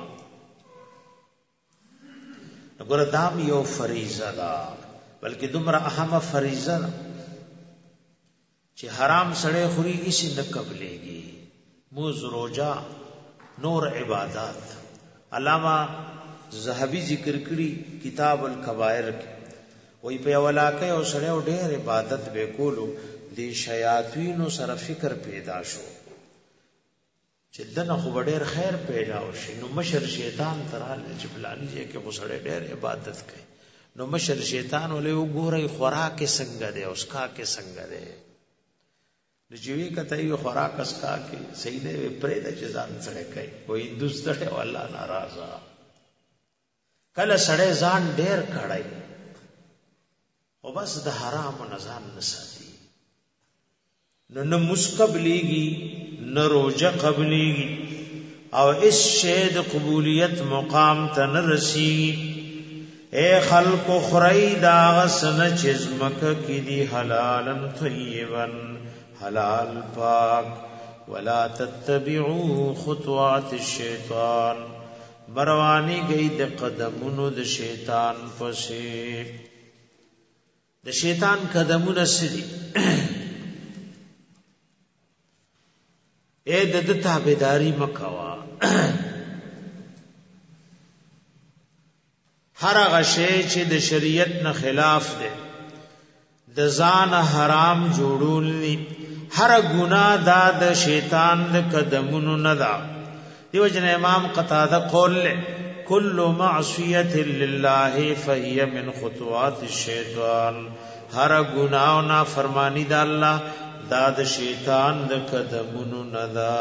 وګوره دام یو فریضه ده بلکې دومره اهمه فریضه ده چې حرام سړی خوري هیڅ نه قبلېږي. موز روزه نور عبادت. علامہ زهبی ذکر کړي کتاب الکبائر کې وای په ولاکه او سړی ډېر عبادت وکولو دي شیاطین سره فکر پیدا شو چې دنه خو ډېر خیر پیدا وشي. نو مشر شیطان ترال چې بلانی چې کې غسړې ډېر عبادت کوي. نو مشر شیطان ولې وګوري خوراک څنګه دی او اسکا کې څنګه دی. د جیوی کته یو خوراک اسکا کې صحیح دی پرې د ځان سره کوي وې دوستړه والله ناراضه. کله سړی ځان ډېر کړای او بس د حرام نزان نساتي نو نه مسقبليږي نه روزه قبليږي. او اس شید قبولیت مقام تنرسی اے خلق خری دا غسن چزمک کی دی حلالا طیبا حلال پاک ولا تتبعوا خطوات الشیطان بروانی گئی د قدمونو د شیطان پسې د شیطان قدمونه سدي اے د تابعداري مکوا هر هغه شی چې د شریعت نه خلاف دی د ځان حرام جوړول دي هر ګناه دا د شیطان د قدمونو نه ده دیو جن امام قتاده قول له کل معصیت لله فهي من خطوات الشیطان هر گناہ او نافرمانی د الله دا د شیطان د قدمونو نه ده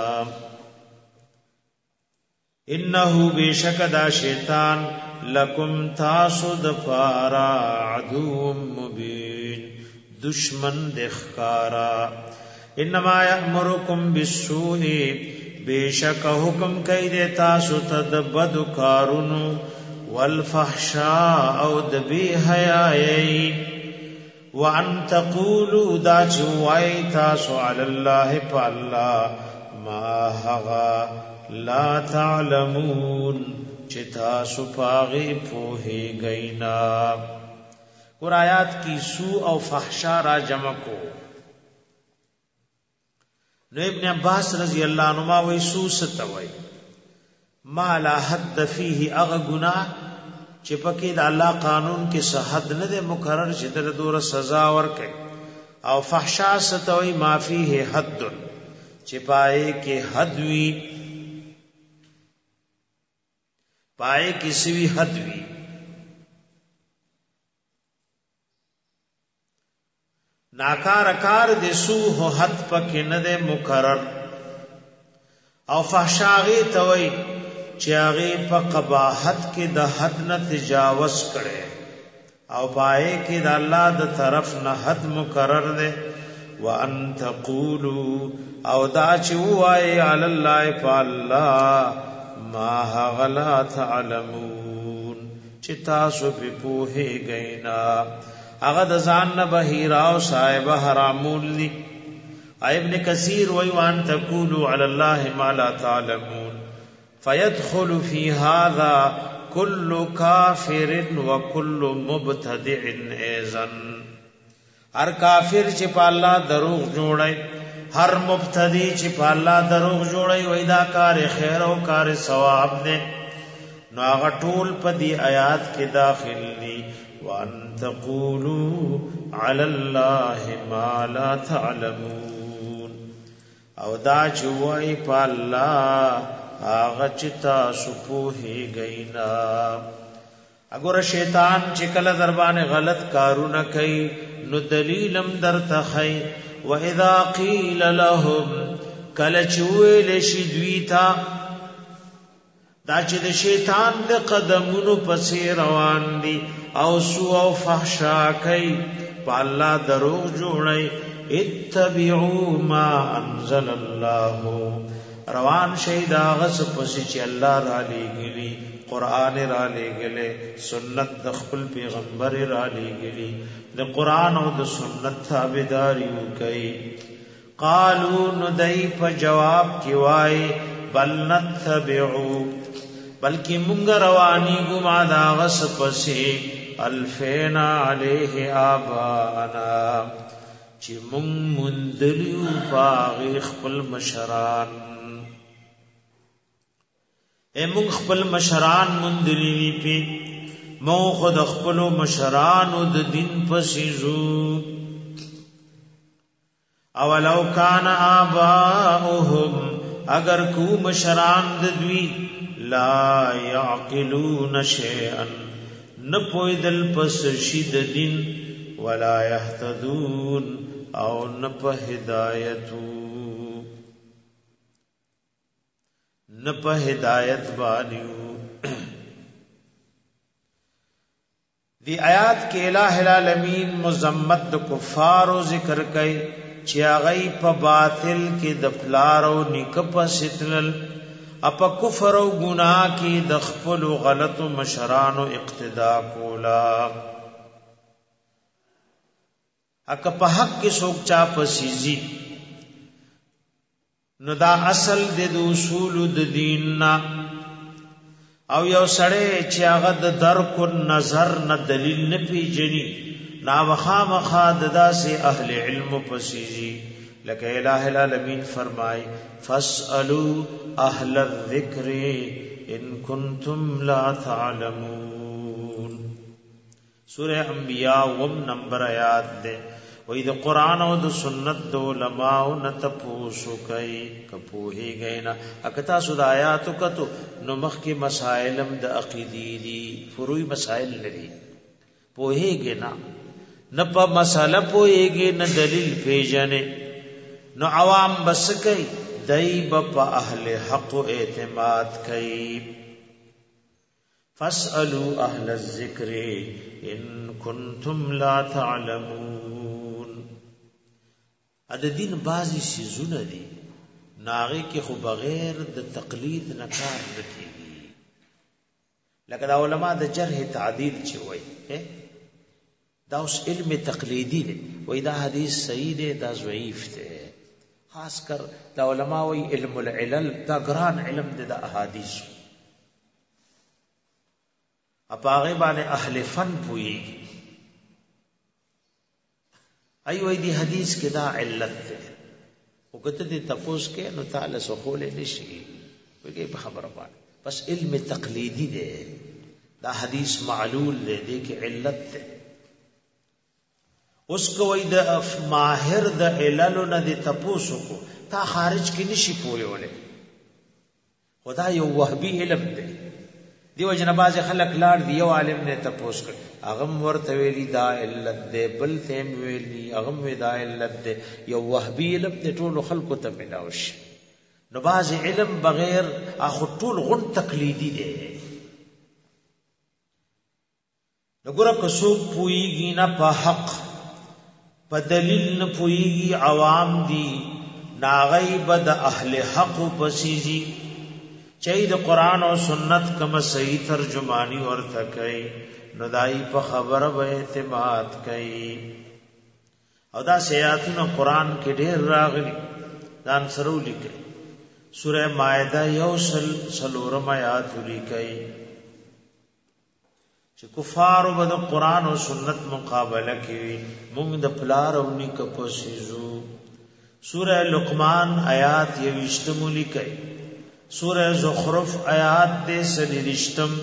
انه بیشک دا شیطان لکم تاسو د پارا عدو مبین دشمن د ښکارا انما یامرکم بالسوء بیشک حکم کوي د تاسو ته د بد کارونو والفحشاء او د بی حیاي وان تقولوا دا چوي تاسو علی الله فالله ما هغا لا تعلمون چې تاسو پاغي پوهی گئینا ور آیات کی سو او فحشا را جمع کو نو ابن عباس رضی اللہ عنہما وی سو ستوي ما لا حد فيه اغ گناہ چې پکې د الله قانون کې صحت نه ده مقرر چې در دور سزا ورکړي او فحشا ستوي ما فيه حد چې پای کې حد وی پای کې سوي حد وی ناکار کار د سو هو حد پکې نه ده مقرر او فحشاغي توي چې هغه په قباحت کې د حد نه تجاوز کړي او پای کې د الله د طرف نه حد مقرر ده وان تقولوا او دا چې وای علی الله فالله ما غلا تعلمون چې تاسو په پوهه غینا هغه د ځان نه بهیرا او صاحب حرامول دي ابن کثیر وی وان تقولوا علی الله ما لا تعلمون فيدخل في هذا كل كافر وكل مبتدع ايضا هر کافر چې په الله دروغ جوړي هر مبتدی چې په الله دروغ جوړي وای دا کار خیر او کار ثواب دی نو هغه ټول په دې آیات کې داخل دي وان تقولوا على الله ما لا تعلمون او دا چوي په الله هغه چې تاسو پوهی گئینا اگر شیطان چې کله در باندې غلط کارونه کوي نو دلیلم درته خي واذا قيل لهم کله چوي لشي دویتا دا چې د شیطان د قدمونو پسې روان دي او سو او فحشا کوي په الله دروغ جوړي اتبعوا ما انزل الله روان شهید آغاز پسی چی اللہ را لے گلی قرآن را لے گلے سنت د خپل پیغمبر را لے گلی د قرآن او د سنت تابعداریو کئی قالو ندئی پا جواب کی وائی بل نتبعو بلکہ منگ روانی گما د آغاز پسی الفینا علیہ آبانا چی منگ مندلیو پاغی خپل مشران ایمون خپل مشران مندلی پی مو خود خپل مشران د دین پسیزو اولو کان آباؤهم اگر کو مشران د دوی لا یعقلون شیئا نپویدل پس شید دین ولا یهتدون او نپ ہدایتو نپ ہدایت بانیو دی آیات کې الہ العالمین مذمت د کفارو ذکر کړي چې هغه په باطل کې د پلارو نک پسیتل اپا کفر او گناہ کی د خپل غلط مشرانو اقتدا کولا اک په حق کې څوک چا پسیزي نو دا اصل د اصول د دین نا او یو سړی چې هغه د درک نظر نه دلیل نه پیژني نا وخامخا داسې اهل علم پسیزي لکه الہ العالمین فرمای فاسألوا اهل الذکر ان کنتم لا تعلمون سورہ انبیاء وم نمبر آیات دے وہی دا قرآن و دا سنت دا علماء نتپوسو کئی کپوہی گئی نا اکتا سو دا آیاتو کتو نمخ کی مسائلم دا عقیدی دی فروئی مسائل لگی پوہی گئی نا نپا مسئلہ پوہی گئی نا دلیل پیجنے نو عوام بس کئی دائب پا اہل حق و اعتماد کئی فاسألوا اہل الذکر ان کنتم لا تعلمون اد دین بازی سیزون دی ناغی کی خو بغیر د تقلید نکار نکیگی لکه دا علماء د جرح تعدیل چوئی دا اس علم تقلیدی دی وی دا حدیث صحیح دی دا ضعیف دی خاص کر دا علماء وی علم العلل دا گران علم دی دا احادیث اپا غیبان اہل فن پوئی ایو دی حدیث کی دا علت دی وقت دی تپوس کے نو تعالی سخول نشی وگئی بخبر بان بس علم تقلیدی دی دا حدیث معلول دی کہ علت دی اس کو وی دا ماہر دا عللو نا دی تپوسو کو تا خارج کی نشی پوئے والے خدا یو وحبی علم دے دیو جنباز خلق لار دیو عالم نے تپوس کر اغم ورتویلی دا علت دے بل تیم ویلی اغم وی دا علت دے یو وحبی علم دے طول خلقو تملاوش نباز علم بغیر آخو طول غن تقلیدی دے نگورا کسوک پوئی گینا پا حق پا دلیل نپوئیگی عوام دی ناغیب دا اہل حق پسیزی چاہی دا قرآن و سنت کم صحیح ترجمانی ورطا کئی ندائی پا خبر با اعتماد کئی او دا سیاتون قرآن کے ڈیر راغلی دان سرو لکئی سورہ مائدہ یو سلورم آیاتو لکئی چې کفارو به د قرآن او سنت مقابله کوي موږ د پلار او نیکه په سیزو سوره لقمان آیات 20 لیکي سوره زخرف آیات 30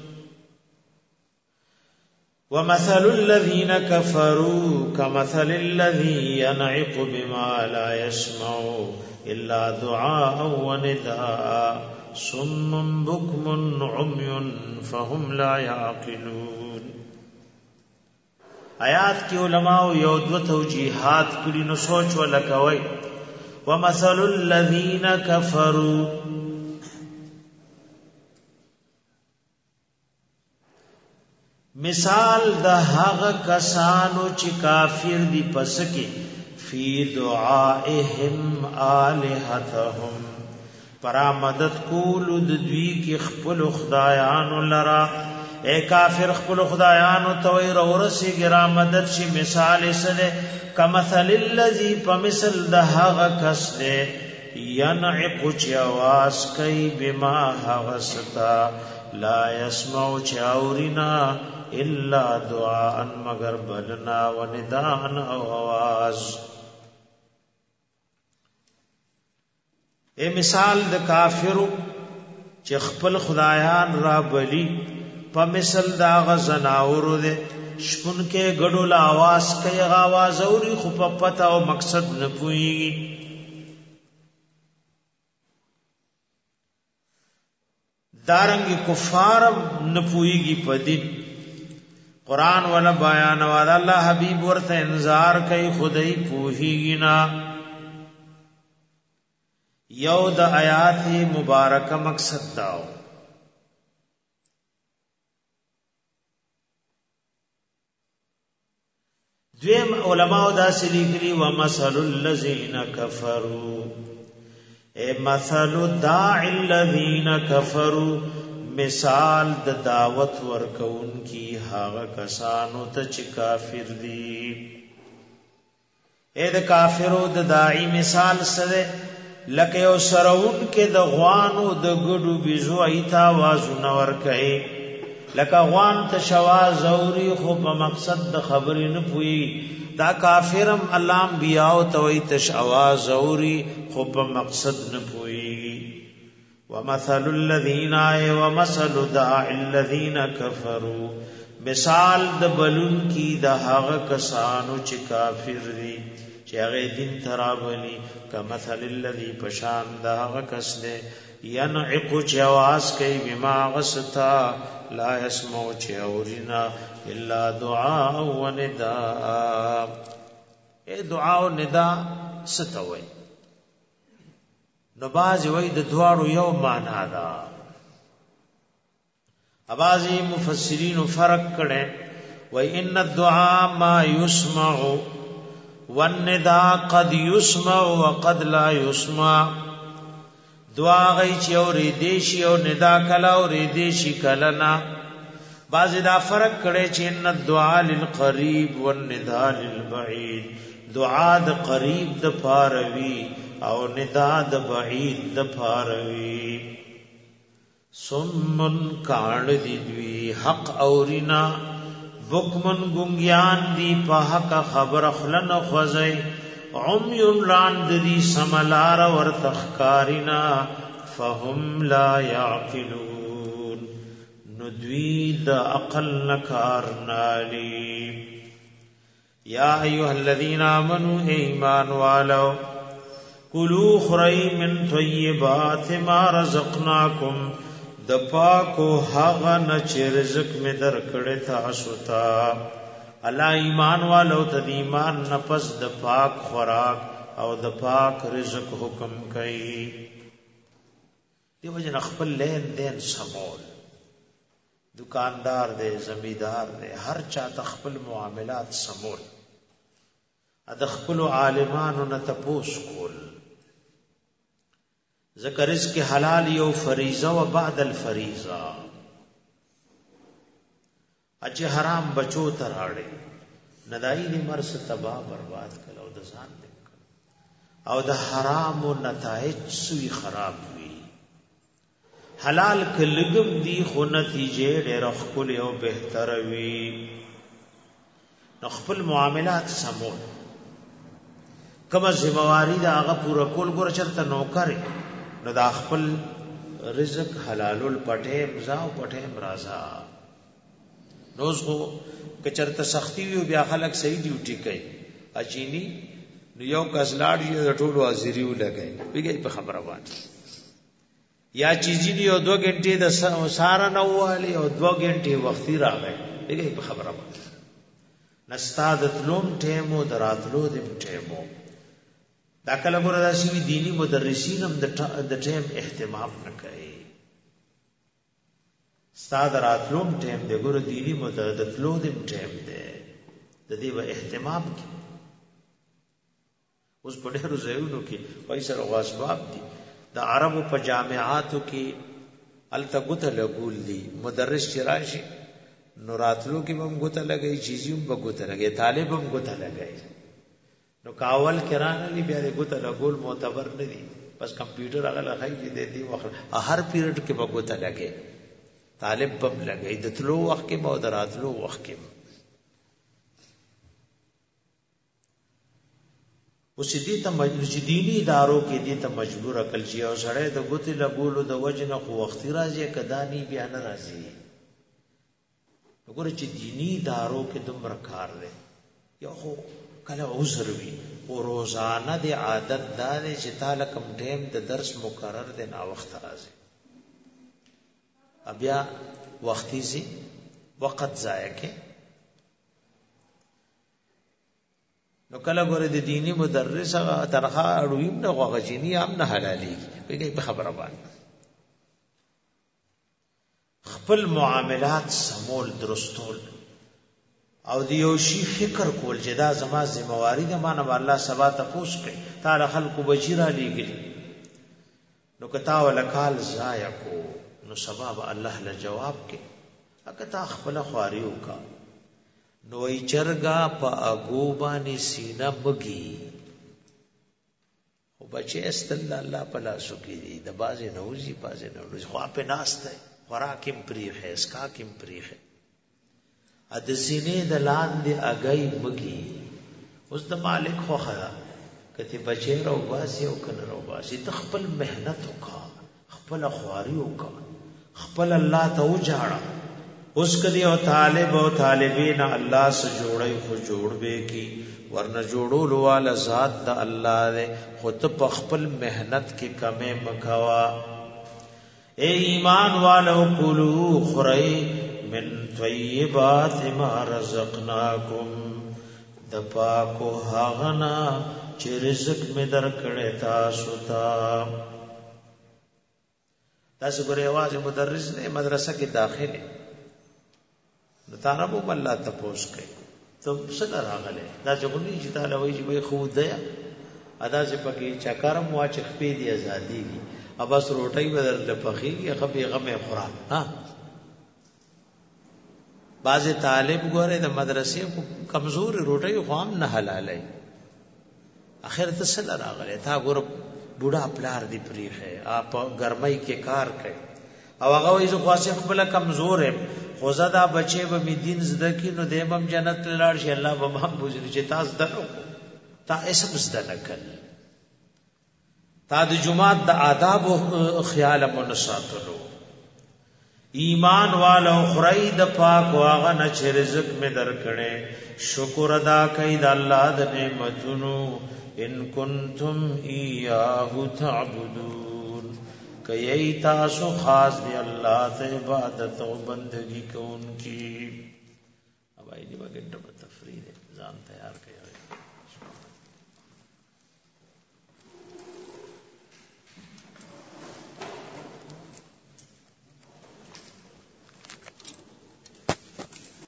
ومثل الذين كفروا كمثل الذي ينعق بما لا يسمع الا دعاء ونداء صم بكم عمي فهم لا يعقلون آیات کی علماء یو دو توجیحات کلی نو سوچ ولکوي ومثل الذين كفروا مثال د هغه کسانو چې کافر دي پس کې فی دعائهم الہتهم پرا مدد کولو د دوی کی خپل خدایانو لرا اے کافر خپل خدایانو توي ورسی ګرا مدد شي مثال سره کمثل الذی فمثل د هغه کس دے ینعق چواس کای بما هغستا لا يسمع چاورینا الا دعاء مگر بلنا ونداء او आवाज اے مثال د کافرو چې خپل خدایان را بلی په مثل دا غزناورو دے شپون کې ګډو لا आवाज کوي आवाज اوري خو په پتا او مقصد نه پوي دارنګ کفار نه پويږي په دین قران ولا بیان والا الله حبیب ورته انذار کوي خدای پوهیږي نه یو د آیات مبارکه مقصد داو دویم علماء دا سلیکلی ومثل الذین کفروا اے مثل داعی الذین کفروا مثال د دعوت ورکون کی هغه کسانو ته چې کافر دي. اے د کافرو د داعی مثال سره لکه یو سرون کې د غوانو د ګډو بيزو ایتا وازونه ورکئ لکه غوان ته شواز زوري خو په مقصد د خبرې نه پوي. دا کافرم الله انبیاء او توي تشواز زوري خو په مقصد نه پوي. ومثل الذين ومثل داع الذين كفروا مثال د بلون کی د هغه کسانو چې کافر دي چې هغه دین ترابلی کمثل الذي پشان د هغه کس دی ينعق جواز کوي بما غستا لا يسمع چورینا الا دعاء و نداء. اے دعاء و نداء ستوي نو باز وی د دواړو یو معنا ده. ابازي مفسرین فرق کړي وای ان الدعاء ما يسمع والنداء قد يسمع وقد لا يسمع. دعا غي چې اورې دیشي او ندا کلا اورې دیشي کلا نا. باز دا فرق کړي چې ان الدعاء للقريب والنداء للبعيد. دعا د قریب د پاروي او ندا د بعید د پاروي. سمن کان دی دوی حق اورینا بکمن گنگیان دی په حق خبر خلن خوځي. عميون لاند دی سملار ور تخکارینا فهم لا يعقلون ندوی د عقل نکار نالی. یا ایها الذین آمنوا ایمان والو کلوا خری من طیبات ما رزقناکم د پاکو هغه نه چې رزق می درکړی تاسو ته. الله ایمان والو ته د ایمان نفس د پاک خوراک او د پاک رزق حکم کوي. دیو جن خپل لین دین سمول دکاندار دے زمیدار دے هر چا خپل معاملات سمول د خپل عالمانو نه تپوس کول. ذکر رزق حلال یو فریضه و بعد الفریضه. اچ حرام بچو تراړي ندای دې مرس تبا برباد کړه او د ځان دې او د حرام او نتایج سوی خراب وي. حلال کلګم دی خو نتیجې ډېر خپل او بهتر وي. خپل معاملات سمول کما ذمہواری دا هغه پورا کول ګور چرته نوکر نو دا خپل رزق حلالول پټه مزاو پټه مرزا. نوز خو کچرته سختی وی بیا خلک صحیح ډیوټي کوي. اچینی نو یو کسلاړ یې د ټولو حاضری ولګي پیږي په خبره باندې یا چیزی دی او 2 غنټې د سارا نه والی او 2 غنټې وختي راغی پیږي په خبره باندې نستاد تلوم ټیمو دراتلو د ټیمو. دا کله ګور راشي دینی مدرسین هم د ټیم اهتمام نه کوي. استاد راتلوم ټیم د ګور دینی مدرسلو د ټیم دی د دې و اهتمام کی. اوس په ډېرو ځایونو کې پیسې راغاسباب دي د عربو په جامعاتو کې التګوت لګول دي. مدرس چې راشي نو راتلو کې هم ګوت لګي چیزیم په ګوت لګي طالب هم ګوت لګي نو کاول کرانه لی بیا ګوت لګول معتبر نه دي. بس کمپیوټر هغه لخی دي دی وخت هر پیریډ کې په ګوت لګي طالب بم لګي د تلو وخت کې مو دراتلو وخت کې. اوس دې ته مجبور دینی ادارو کې دې ته مجبور عقل شي او سړی د ګوت لګولو د وجنه خو وخت راځي کدانی بیا نه راځي. وګوره چې دینی ادارو کې دومره کار دی یو خو کله عذر وي او روزانه د عادت دار چې تعالی کم ټیم د درس مقرر دی نا وخت راځي بیا وختي سي وخت ضایع کې. نو کله ګوره د دینی مدرس هغه تنخواه اړویم نه غوغجینی هم نه حلالي پیږي په خبره باندې. خپل معاملات سمول درستول او دیو شی فکر کول چې دا زما ذمہواری ده مانه الله سبا تاسو کوي تعالی خلق بشیرا لګلی نو کتا ولکال ضایع کو نو سبب الله له جواب کې اکتا خپل خواریو کا نو ای چرګا په اګو باندې سینه بږي او بچي استل الله په لاسو کې دي د بازي نوځي بازي نوځي خو په ناشته خوراکم پریخه اسکا کم پریخه ا د سینې د لاندې اګي بږي اوس د مالک خو خدا کته بچي راو باسي او کنه راو باسي ته خپل مهنت وکا خپل خواري وکا خپل الله ته وجاړه اوس کدی او طالب او طالبین الله سے جوړي خو جوړ به کی ورنه جوړول والا ذات د الله دې خود په خپل مهنت کې کمه مکوا اے ایمان والو کلو خری من طیبات ما رزقناکم د پاکو هاغنا چې رزق می درکړې تاسو ته تاسو ګره आवाज مدرس نه مدرسه کې داخله نو طالبو الله تپوس کوي ته څه راغله دا څنګه چې تعالی وایي چې خو دیا ادا چې پکې چکرم واچ خپې دی ازادي دي اباس روټي بدل لپخي خپې غمه خورا ها بعض طالب ګوره د مدرسې کمزور روټي خو هم نه حلالای اخر ته څه راغله تا ګور بوډا پلار دی پریخه اپ ګرمۍ کې کار کوي او هغه وایي چې خاصه خپل کمزور ہے خو زدا بچي به می دین زده کی نو دیمم جنت لاړ شي الله به هم بوزي چې تاسو درو تا اسم زده نکل تا د جمعات د آداب او خیال منساتلو ایمان والو خړی د پاک واغه نه چې رزق می درکړې شکر ادا کړئ د الله د نعمتونو ان کنتم ایاه تعبدون کئی تاسو خاص دی اللہ تے عبادت و بندگی کون کی اب آئی جی با گھنٹہ پر تفریح ہے زان تیار کیا